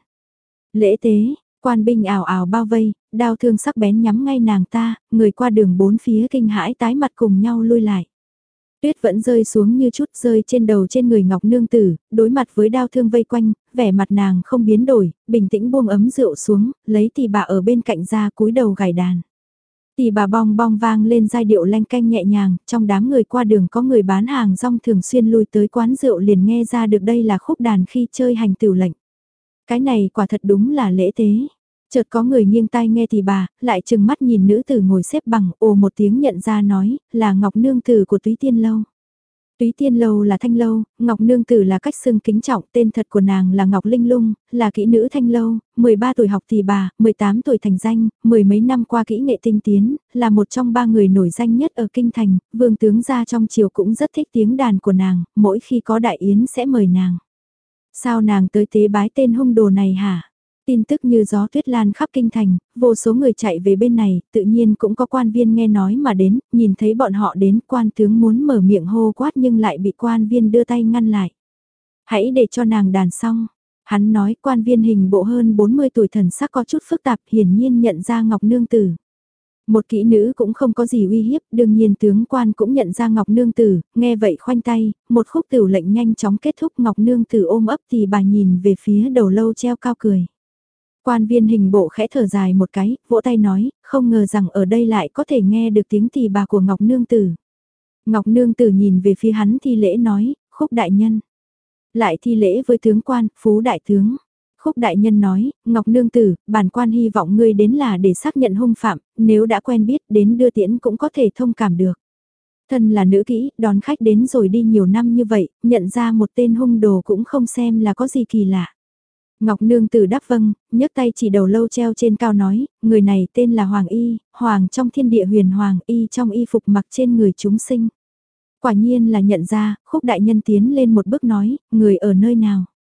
Lễ tế, quan binh ảo ảo bao vây, đao thương sắc bén nhắm ngay nàng ta, người qua đường bốn phía kinh hãi tái mặt cùng nhau lui lại. Tuyết vẫn rơi xuống như chút rơi trên đầu trên người Ngọc Nương Tử, đối mặt với đao thương vây quanh, vẻ mặt nàng không biến đổi, bình tĩnh buông ấm rượu xuống, lấy tỳ bà ở bên cạnh ra cúi đầu gảy đàn. Tỳ bà bong bong vang lên giai điệu leng canh nhẹ nhàng, trong đám người qua đường có người bán hàng rong thường xuyên lui tới quán rượu liền nghe ra được đây là khúc đàn khi chơi hành tửu lệnh. Cái này quả thật đúng là lễ tế. Chợt có người nghiêng tai nghe thì bà, lại chừng mắt nhìn nữ tử ngồi xếp bằng, ồ một tiếng nhận ra nói, là Ngọc Nương Tử của Túy Tiên Lâu. Túy Tiên Lâu là thanh lâu, Ngọc Nương Tử là cách xưng kính trọng, tên thật của nàng là Ngọc Linh Lung, là kỹ nữ thanh lâu, mười ba tuổi học thì bà, mười tám tuổi thành danh, mười mấy năm qua kỹ nghệ tinh tiến, là một trong ba người nổi danh nhất ở Kinh Thành, vương tướng gia trong triều cũng rất thích tiếng đàn của nàng, mỗi khi có đại yến sẽ mời nàng. Sao nàng tới tế bái tên hung đồ này hả? Tin tức như gió tuyết lan khắp kinh thành, vô số người chạy về bên này, tự nhiên cũng có quan viên nghe nói mà đến, nhìn thấy bọn họ đến, quan tướng muốn mở miệng hô quát nhưng lại bị quan viên đưa tay ngăn lại. Hãy để cho nàng đàn xong. Hắn nói quan viên hình bộ hơn bốn mươi tuổi thần sắc có chút phức tạp, hiển nhiên nhận ra Ngọc Nương Tử. Một kỹ nữ cũng không có gì uy hiếp, đương nhiên tướng quan cũng nhận ra Ngọc Nương Tử, nghe vậy khoanh tay, một khúc tửu lệnh nhanh chóng kết thúc. Ngọc Nương Tử ôm ấp thì bà nhìn về phía đầu lâu treo cao cười. Quan viên hình bộ khẽ thở dài một cái, vỗ tay nói, không ngờ rằng ở đây lại có thể nghe được tiếng tỳ bà của Ngọc Nương Tử. Ngọc Nương Tử nhìn về phía hắn thi lễ nói, Khúc đại nhân. Lại thi lễ với tướng quan, Phú đại tướng. Khúc đại nhân nói, Ngọc Nương Tử, bản quan hy vọng ngươi đến là để xác nhận hung phạm, nếu đã quen biết đến đưa tiễn cũng có thể thông cảm được. Thân là nữ kỹ, đón khách đến rồi đi nhiều năm như vậy, nhận ra một tên hung đồ cũng không xem là có gì kỳ lạ. Ngọc Nương Tử đáp vâng, nhấc tay chỉ đầu lâu treo trên cao nói, người này tên là Hoàng Y, Hoàng trong thiên địa huyền Hoàng Y trong y phục mặc trên người chúng sinh. Quả nhiên là nhận ra, Khúc đại nhân tiến lên một bước nói, người ở nơi nào.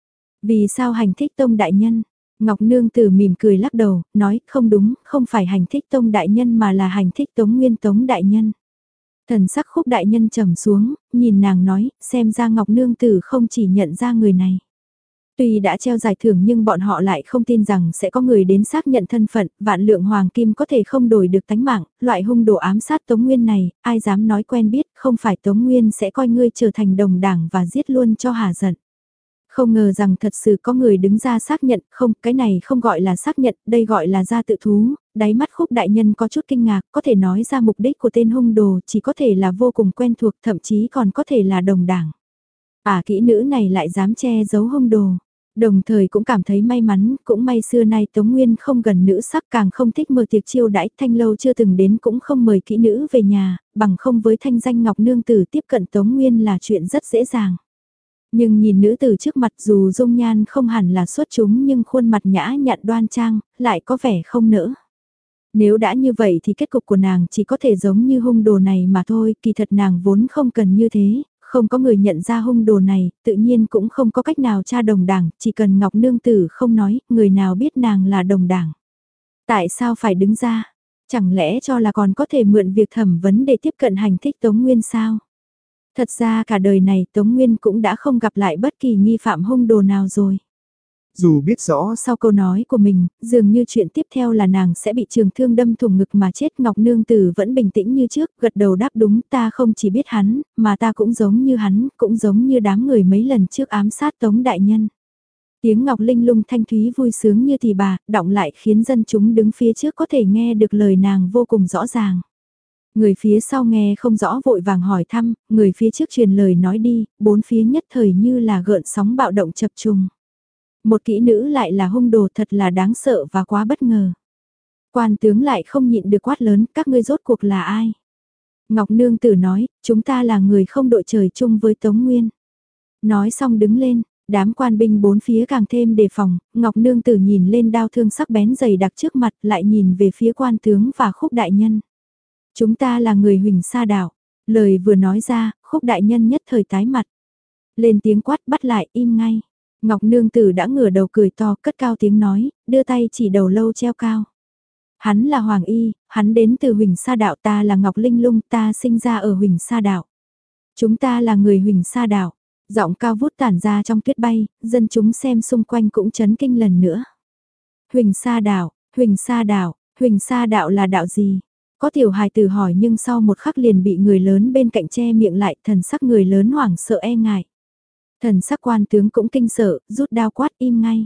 Vì sao hành thích tông đại nhân? Ngọc Nương Tử mỉm cười lắc đầu, nói không đúng, không phải hành thích tông đại nhân mà là hành thích tống nguyên tống đại nhân. Thần sắc Khúc đại nhân trầm xuống, nhìn nàng nói, xem ra Ngọc Nương Tử không chỉ nhận ra người này. Tuy đã treo giải thưởng nhưng bọn họ lại không tin rằng sẽ có người đến xác nhận thân phận, vạn lượng hoàng kim có thể không đổi được tánh mạng, loại hung đồ ám sát Tống Nguyên này, ai dám nói quen biết, không phải Tống Nguyên sẽ coi ngươi trở thành đồng đảng và giết luôn cho hà giận. Không ngờ rằng thật sự có người đứng ra xác nhận, không, cái này không gọi là xác nhận, đây gọi là ra tự thú, đáy mắt Khúc đại nhân có chút kinh ngạc, có thể nói ra mục đích của tên hung đồ chỉ có thể là vô cùng quen thuộc, thậm chí còn có thể là đồng đảng. À kỹ nữ này lại dám che giấu hung đồ. Đồng thời cũng cảm thấy may mắn, cũng may xưa nay Tống Nguyên không gần nữ sắc càng không thích mở tiệc chiêu đãi, Thanh Lâu chưa từng đến cũng không mời kỹ nữ về nhà, bằng không với thanh danh Ngọc Nương Tử tiếp cận Tống Nguyên là chuyện rất dễ dàng. Nhưng nhìn nữ tử trước mặt dù dung nhan không hẳn là xuất chúng nhưng khuôn mặt nhã nhặn đoan trang, lại có vẻ không nỡ. Nếu đã như vậy thì kết cục của nàng chỉ có thể giống như hung đồ này mà thôi, kỳ thật nàng vốn không cần như thế, không có người nhận ra hung đồ này, tự nhiên cũng không có cách nào tra đồng đảng, chỉ cần Ngọc Nương Tử không nói, người nào biết nàng là đồng đảng. Tại sao phải đứng ra? Chẳng lẽ cho là còn có thể mượn việc thẩm vấn để tiếp cận hành thích Tống Nguyên sao? Thật ra cả đời này Tống Nguyên cũng đã không gặp lại bất kỳ nghi phạm hung đồ nào rồi. Dù biết rõ sau câu nói của mình, dường như chuyện tiếp theo là nàng sẽ bị trường thương đâm thủng ngực mà chết, Ngọc Nương Tử vẫn bình tĩnh như trước, gật đầu đáp đúng, ta không chỉ biết hắn, mà ta cũng giống như hắn, cũng giống như đám người mấy lần trước ám sát Tống đại nhân. Tiếng Ngọc Linh lung thanh thúy vui sướng như thì bà, đọng lại khiến dân chúng đứng phía trước có thể nghe được lời nàng vô cùng rõ ràng. Người phía sau nghe không rõ vội vàng hỏi thăm, người phía trước truyền lời nói đi, bốn phía nhất thời như là gợn sóng bạo động chập trùng. Một kỹ nữ lại là hung đồ thật là đáng sợ và quá bất ngờ. Quan tướng lại không nhịn được quát lớn, các ngươi rốt cuộc là ai? Ngọc Nương Tử nói, chúng ta là người không đội trời chung với Tống Nguyên. Nói xong đứng lên, đám quan binh bốn phía càng thêm đề phòng, Ngọc Nương Tử nhìn lên đao thương sắc bén dày đặc trước mặt lại nhìn về phía quan tướng và Khúc đại nhân. Chúng ta là người Huỳnh Sa Đảo. Lời vừa nói ra, Khúc đại nhân nhất thời tái mặt. Lên tiếng quát bắt lại im ngay. Ngọc Nương Tử đã ngửa đầu cười to cất cao tiếng nói, đưa tay chỉ đầu lâu treo cao. Hắn là Hoàng Y, hắn đến từ Huỳnh Sa Đạo, ta là Ngọc Linh Lung, ta sinh ra ở Huỳnh Sa Đạo. Chúng ta là người Huỳnh Sa Đạo. Giọng cao vút tản ra trong tuyết bay, dân chúng xem xung quanh cũng chấn kinh lần nữa. Huỳnh Sa Đạo, Huỳnh Sa Đạo, Huỳnh Sa Đạo là đạo gì? Có tiểu hài tử hỏi nhưng sau một khắc liền bị người lớn bên cạnh che miệng lại, thần sắc người lớn hoảng sợ e ngại. Thần sắc quan tướng cũng kinh sợ, rút đao quát im ngay.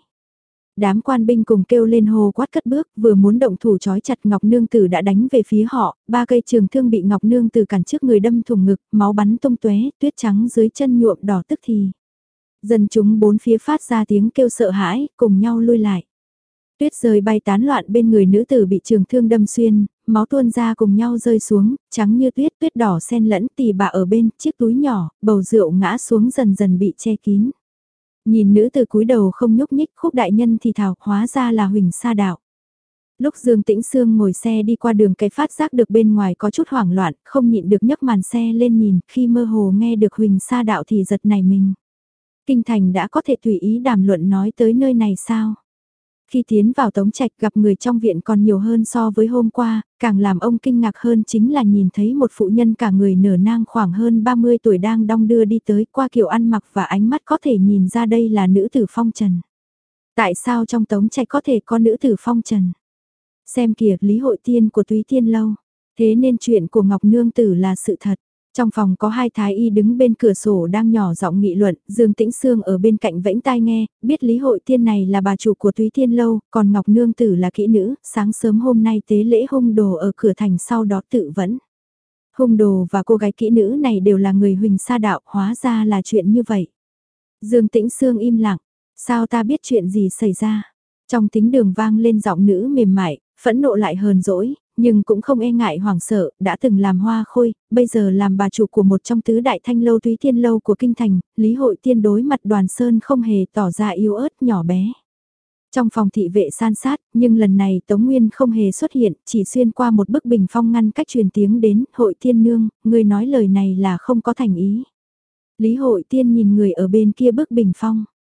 Đám quan binh cùng kêu lên hô quát cất bước, vừa muốn động thủ trói chặt Ngọc Nương Tử đã đánh về phía họ, ba cây trường thương bị Ngọc Nương Tử cản trước người đâm thủng ngực, máu bắn tung tóe, tuyết trắng dưới chân nhuộm đỏ tức thì. Dân chúng bốn phía phát ra tiếng kêu sợ hãi, cùng nhau lui lại. Tuyết rơi bay tán loạn bên người nữ tử bị trường thương đâm xuyên, máu tuôn ra cùng nhau rơi xuống, trắng như tuyết, tuyết đỏ xen lẫn tì bà ở bên, chiếc túi nhỏ, bầu rượu ngã xuống dần dần bị che kín. Nhìn nữ tử cúi đầu không nhúc nhích, Khúc đại nhân thì thào, hóa ra là Huỳnh Sa Đạo. Lúc Dương Tĩnh Sương ngồi xe đi qua đường cái phát giác được bên ngoài có chút hoảng loạn, không nhịn được nhấc màn xe lên nhìn, khi mơ hồ nghe được Huỳnh Sa Đạo thì giật nảy mình. Kinh thành đã có thể tùy ý đàm luận nói tới nơi này sao? Khi tiến vào Tống Trạch gặp người trong viện còn nhiều hơn so với hôm qua, càng làm ông kinh ngạc hơn chính là nhìn thấy một phụ nhân cả người nở nang khoảng hơn ba mươi tuổi đang đong đưa đi tới, qua kiểu ăn mặc và ánh mắt có thể nhìn ra đây là nữ tử phong trần. Tại sao trong Tống Trạch có thể có nữ tử phong trần? Xem kìa, Lý Hội Tiên của Túy Tiên Lâu. Thế nên chuyện của Ngọc Nương Tử là sự thật. Trong phòng có hai thái y đứng bên cửa sổ đang nhỏ giọng nghị luận, Dương Tĩnh Sương ở bên cạnh vẫy tai nghe, biết Lý Hội Tiên này là bà chủ của Túy Tiên Lâu, còn Ngọc Nương Tử là kỹ nữ, sáng sớm hôm nay tế lễ hung đồ ở cửa thành sau đó tự vẫn. Hung đồ và cô gái kỹ nữ này đều là người Huỳnh Sa Đạo, hóa ra là chuyện như vậy. Dương Tĩnh Sương im lặng, sao ta biết chuyện gì xảy ra? Trong tính đường vang lên giọng nữ mềm mại, phẫn nộ lại hờn dỗi, nhưng cũng không e ngại hoảng sợ, đã từng làm hoa khôi, bây giờ làm bà chủ của một trong tứ đại thanh lâu Túy Tiên Lâu của kinh thành, Lý Hội Tiên đối mặt Đoàn Sơn không hề tỏ ra yếu ớt nhỏ bé. Trong phòng thị vệ san sát, nhưng lần này Tống Nguyên không hề xuất hiện, chỉ xuyên qua một bức bình phong ngăn cách truyền tiếng đến, Hội Tiên nương, người nói lời này là không có thành ý. Lý Hội Tiên nhìn người ở bên kia bức bình phong.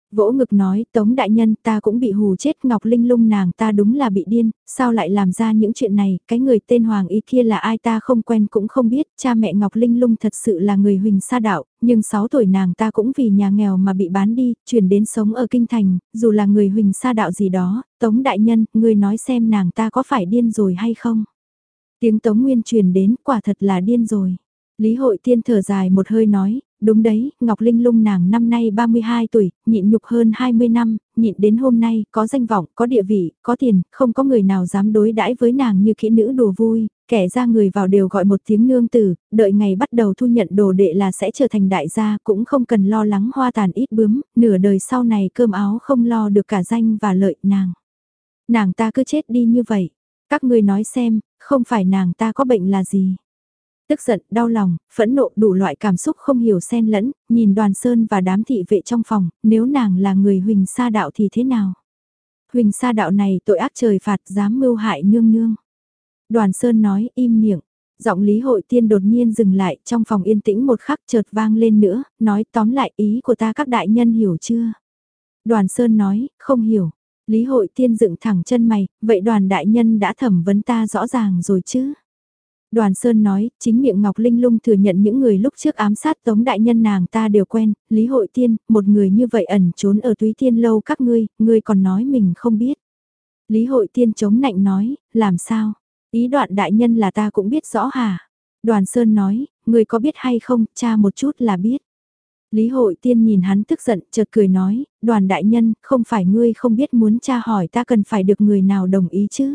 Vỗ ngực nói, Tống đại nhân ta cũng bị hù chết, Ngọc Linh Lung nàng ta đúng là bị điên, sao lại làm ra những chuyện này, cái người tên Hoàng Y kia là ai ta không quen cũng không biết, cha mẹ Ngọc Linh Lung thật sự là người Huỳnh Sa Đạo, nhưng sáu tuổi nàng ta cũng vì nhà nghèo mà bị bán đi, chuyển đến sống ở Kinh Thành, dù là người Huỳnh Sa Đạo gì đó, Tống đại nhân, người nói xem nàng ta có phải điên rồi hay không. Tiếng Tống Nguyên truyền đến, quả thật là điên rồi. Lý Hội Tiên thở dài một hơi nói, đúng đấy, Ngọc Linh Lung nàng năm nay ba mươi hai tuổi, nhịn nhục hơn hai mươi năm, nhịn đến hôm nay, có danh vọng, có địa vị, có tiền, không có người nào dám đối đãi với nàng như kỹ nữ đùa vui, kẻ ra người vào đều gọi một tiếng nương tử, đợi ngày bắt đầu thu nhận đồ đệ là sẽ trở thành đại gia, cũng không cần lo lắng hoa tàn ít bướm, nửa đời sau này cơm áo không lo được cả danh và lợi nàng. Nàng ta cứ chết đi như vậy, các ngươi nói xem, không phải nàng ta có bệnh là gì. Tức giận, đau lòng, phẫn nộ đủ loại cảm xúc không hiểu xen lẫn, nhìn Đoàn Sơn và đám thị vệ trong phòng, nếu nàng là người Huỳnh Sa Đạo thì thế nào? Huỳnh Sa Đạo này tội ác trời phạt dám mưu hại nương nương. Đoàn Sơn nói im miệng, giọng Lý Hội Tiên đột nhiên dừng lại trong phòng yên tĩnh một khắc chợt vang lên nữa, nói tóm lại ý của ta các đại nhân hiểu chưa? Đoàn Sơn nói, không hiểu. Lý Hội Tiên dựng thẳng chân mày, vậy đoàn đại nhân đã thẩm vấn ta rõ ràng rồi chứ? Đoàn Sơn nói, chính miệng Ngọc Linh Lung thừa nhận những người lúc trước ám sát Tống đại nhân nàng ta đều quen, Lý Hội Tiên, một người như vậy ẩn trốn ở Túy Tiên lâu các ngươi, ngươi còn nói mình không biết. Lý Hội Tiên chống nạnh nói, làm sao? Ý đoạn đại nhân là ta cũng biết rõ hả? Đoàn Sơn nói, ngươi có biết hay không, cha một chút là biết. Lý Hội Tiên nhìn hắn tức giận, chợt cười nói, đoàn đại nhân, không phải ngươi không biết muốn cha hỏi ta cần phải được người nào đồng ý chứ?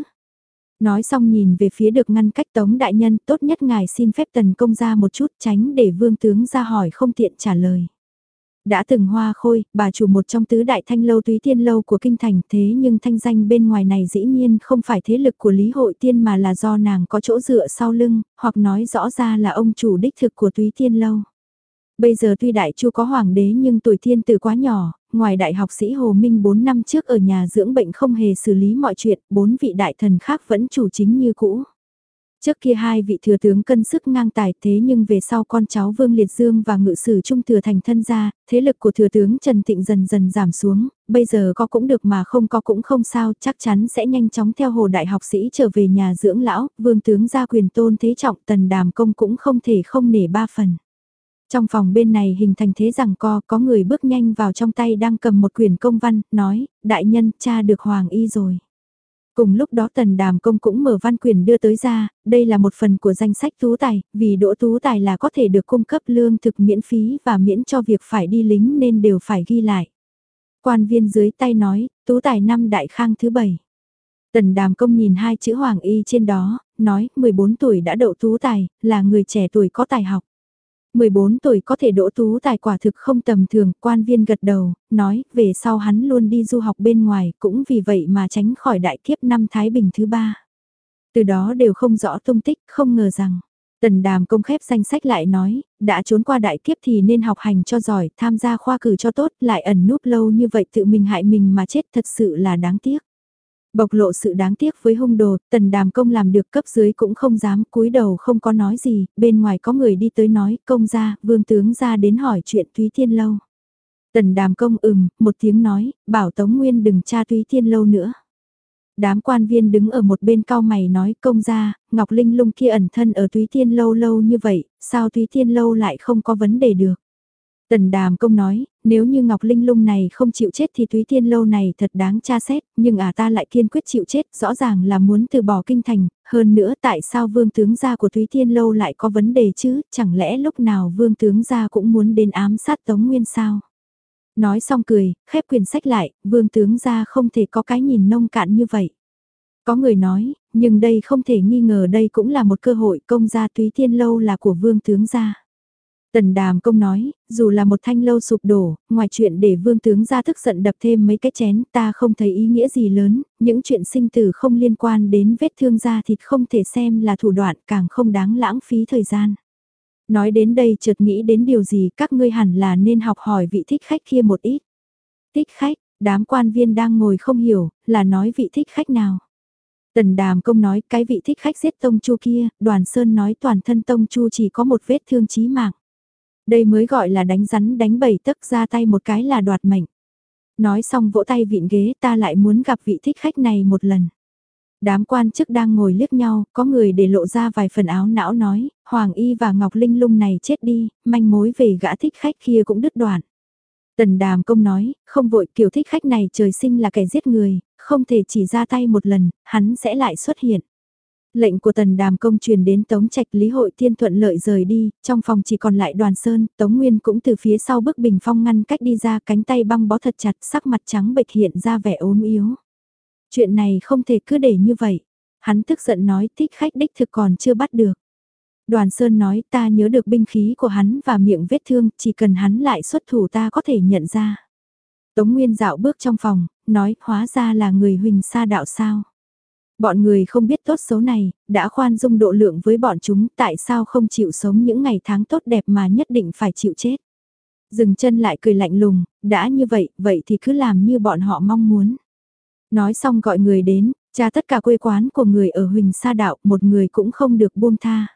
Nói xong nhìn về phía được ngăn cách Tống đại nhân, tốt nhất ngài xin phép tần công ra một chút tránh để vương tướng ra hỏi không tiện trả lời. Đã từng hoa khôi, bà chủ một trong tứ đại thanh lâu Túy Tiên lâu của kinh thành thế nhưng thanh danh bên ngoài này dĩ nhiên không phải thế lực của Lý Hội Tiên mà là do nàng có chỗ dựa sau lưng, hoặc nói rõ ra là ông chủ đích thực của Túy Tiên lâu. Bây giờ tuy đại chu có hoàng đế nhưng tuổi thiên tử quá nhỏ, ngoài đại học sĩ Hồ Minh bốn năm trước ở nhà dưỡng bệnh không hề xử lý mọi chuyện, bốn vị đại thần khác vẫn chủ chính như cũ. Trước kia hai vị thừa tướng cân sức ngang tài thế nhưng về sau con cháu Vương Liệt Dương và ngự sử trung thừa thành thân gia, thế lực của thừa tướng Trần Thịnh dần dần giảm xuống, bây giờ có cũng được mà không có cũng không sao, chắc chắn sẽ nhanh chóng theo hồ đại học sĩ trở về nhà dưỡng lão, vương tướng gia quyền tôn thế trọng Tần Đàm Công cũng không thể không nể ba phần. Trong phòng bên này hình thành thế rằng co có người bước nhanh vào trong tay đang cầm một quyển công văn, nói, đại nhân cha được hoàng y rồi. Cùng lúc đó Tần Đàm Công cũng mở văn quyển đưa tới ra, đây là một phần của danh sách tú tài, vì đỗ tú tài là có thể được cung cấp lương thực miễn phí và miễn cho việc phải đi lính nên đều phải ghi lại. Quan viên dưới tay nói, tú tài năm đại khang thứ bảy. Tần Đàm Công nhìn hai chữ hoàng y trên đó, nói mười bốn tuổi đã đậu tú tài, là người trẻ tuổi có tài học. mười bốn tuổi có thể đỗ tú tài quả thực không tầm thường, quan viên gật đầu, nói, về sau hắn luôn đi du học bên ngoài, cũng vì vậy mà tránh khỏi đại kiếp năm Thái Bình thứ ba. Từ đó đều không rõ tung tích, không ngờ rằng, Tần Đàm Công khép danh sách lại nói, đã trốn qua đại kiếp thì nên học hành cho giỏi, tham gia khoa cử cho tốt, lại ẩn núp lâu như vậy tự mình hại mình mà chết thật sự là đáng tiếc. Bộc lộ sự đáng tiếc với hung đồ, Tần Đàm Công làm được cấp dưới cũng không dám, cúi đầu không có nói gì, bên ngoài có người đi tới nói, công gia, vương tướng ra đến hỏi chuyện Túy Tiên lâu. Tần Đàm Công ừm, một tiếng nói, bảo Tống Nguyên đừng tra Túy Tiên lâu nữa. Đám quan viên đứng ở một bên cau mày nói, công gia, Ngọc Linh Lung kia ẩn thân ở Túy Tiên lâu lâu như vậy, sao Túy Tiên lâu lại không có vấn đề được. Tần Đàm Công nói, nếu như Ngọc Linh Lung này không chịu chết thì Túy Tiên lâu này thật đáng tra xét, nhưng à ta lại kiên quyết chịu chết, rõ ràng là muốn từ bỏ kinh thành, hơn nữa tại sao vương tướng gia của Túy Tiên lâu lại có vấn đề chứ, chẳng lẽ lúc nào vương tướng gia cũng muốn đến ám sát Tống Nguyên sao? Nói xong cười, khép quyển sách lại, vương tướng gia không thể có cái nhìn nông cạn như vậy. Có người nói, nhưng đây không thể nghi ngờ đây cũng là một cơ hội, công gia Túy Tiên lâu là của vương tướng gia. Tần Đàm Công nói, dù là một thanh lâu sụp đổ, ngoài chuyện để vương tướng ra tức giận đập thêm mấy cái chén ta không thấy ý nghĩa gì lớn, những chuyện sinh tử không liên quan đến vết thương da thịt không thể xem là thủ đoạn càng không đáng lãng phí thời gian. Nói đến đây chợt nghĩ đến điều gì các ngươi hẳn là nên học hỏi vị thích khách kia một ít. Thích khách, đám quan viên đang ngồi không hiểu, là nói vị thích khách nào. Tần Đàm Công nói cái vị thích khách giết Tông Chu kia, Đoàn Sơn nói toàn thân Tông Chu chỉ có một vết thương chí mạng. Đây mới gọi là đánh rắn đánh bầy tấc ra tay một cái là đoạt mệnh. Nói xong vỗ tay vịn ghế, ta lại muốn gặp vị thích khách này một lần. Đám quan chức đang ngồi liếc nhau, có người để lộ ra vài phần áo não nói, Hoàng Y và Ngọc Linh Lung này chết đi, manh mối về gã thích khách kia cũng đứt đoạn. Tần Đàm Công nói, không vội, kiểu thích khách này trời sinh là kẻ giết người, không thể chỉ ra tay một lần, hắn sẽ lại xuất hiện. Lệnh của Tần Đàm Công truyền đến Tống Trạch, Lý Hội Thiên thuận lợi rời đi, trong phòng chỉ còn lại Đoàn Sơn, Tống Nguyên cũng từ phía sau bức bình phong ngăn cách đi ra, cánh tay băng bó thật chặt, sắc mặt trắng bệch hiện ra vẻ ốm yếu. Chuyện này không thể cứ để như vậy. Hắn tức giận nói, thích khách đích thực còn chưa bắt được. Đoàn Sơn nói, ta nhớ được binh khí của hắn và miệng vết thương, chỉ cần hắn lại xuất thủ ta có thể nhận ra. Tống Nguyên dạo bước trong phòng, nói, hóa ra là người Huỳnh Sa Đạo sao. Bọn người không biết tốt xấu này, đã khoan dung độ lượng với bọn chúng, tại sao không chịu sống những ngày tháng tốt đẹp mà nhất định phải chịu chết. Dừng chân lại cười lạnh lùng, đã như vậy, vậy thì cứ làm như bọn họ mong muốn. Nói xong gọi người đến, tra tất cả quê quán của người ở Huỳnh Sa Đạo, một người cũng không được buông tha.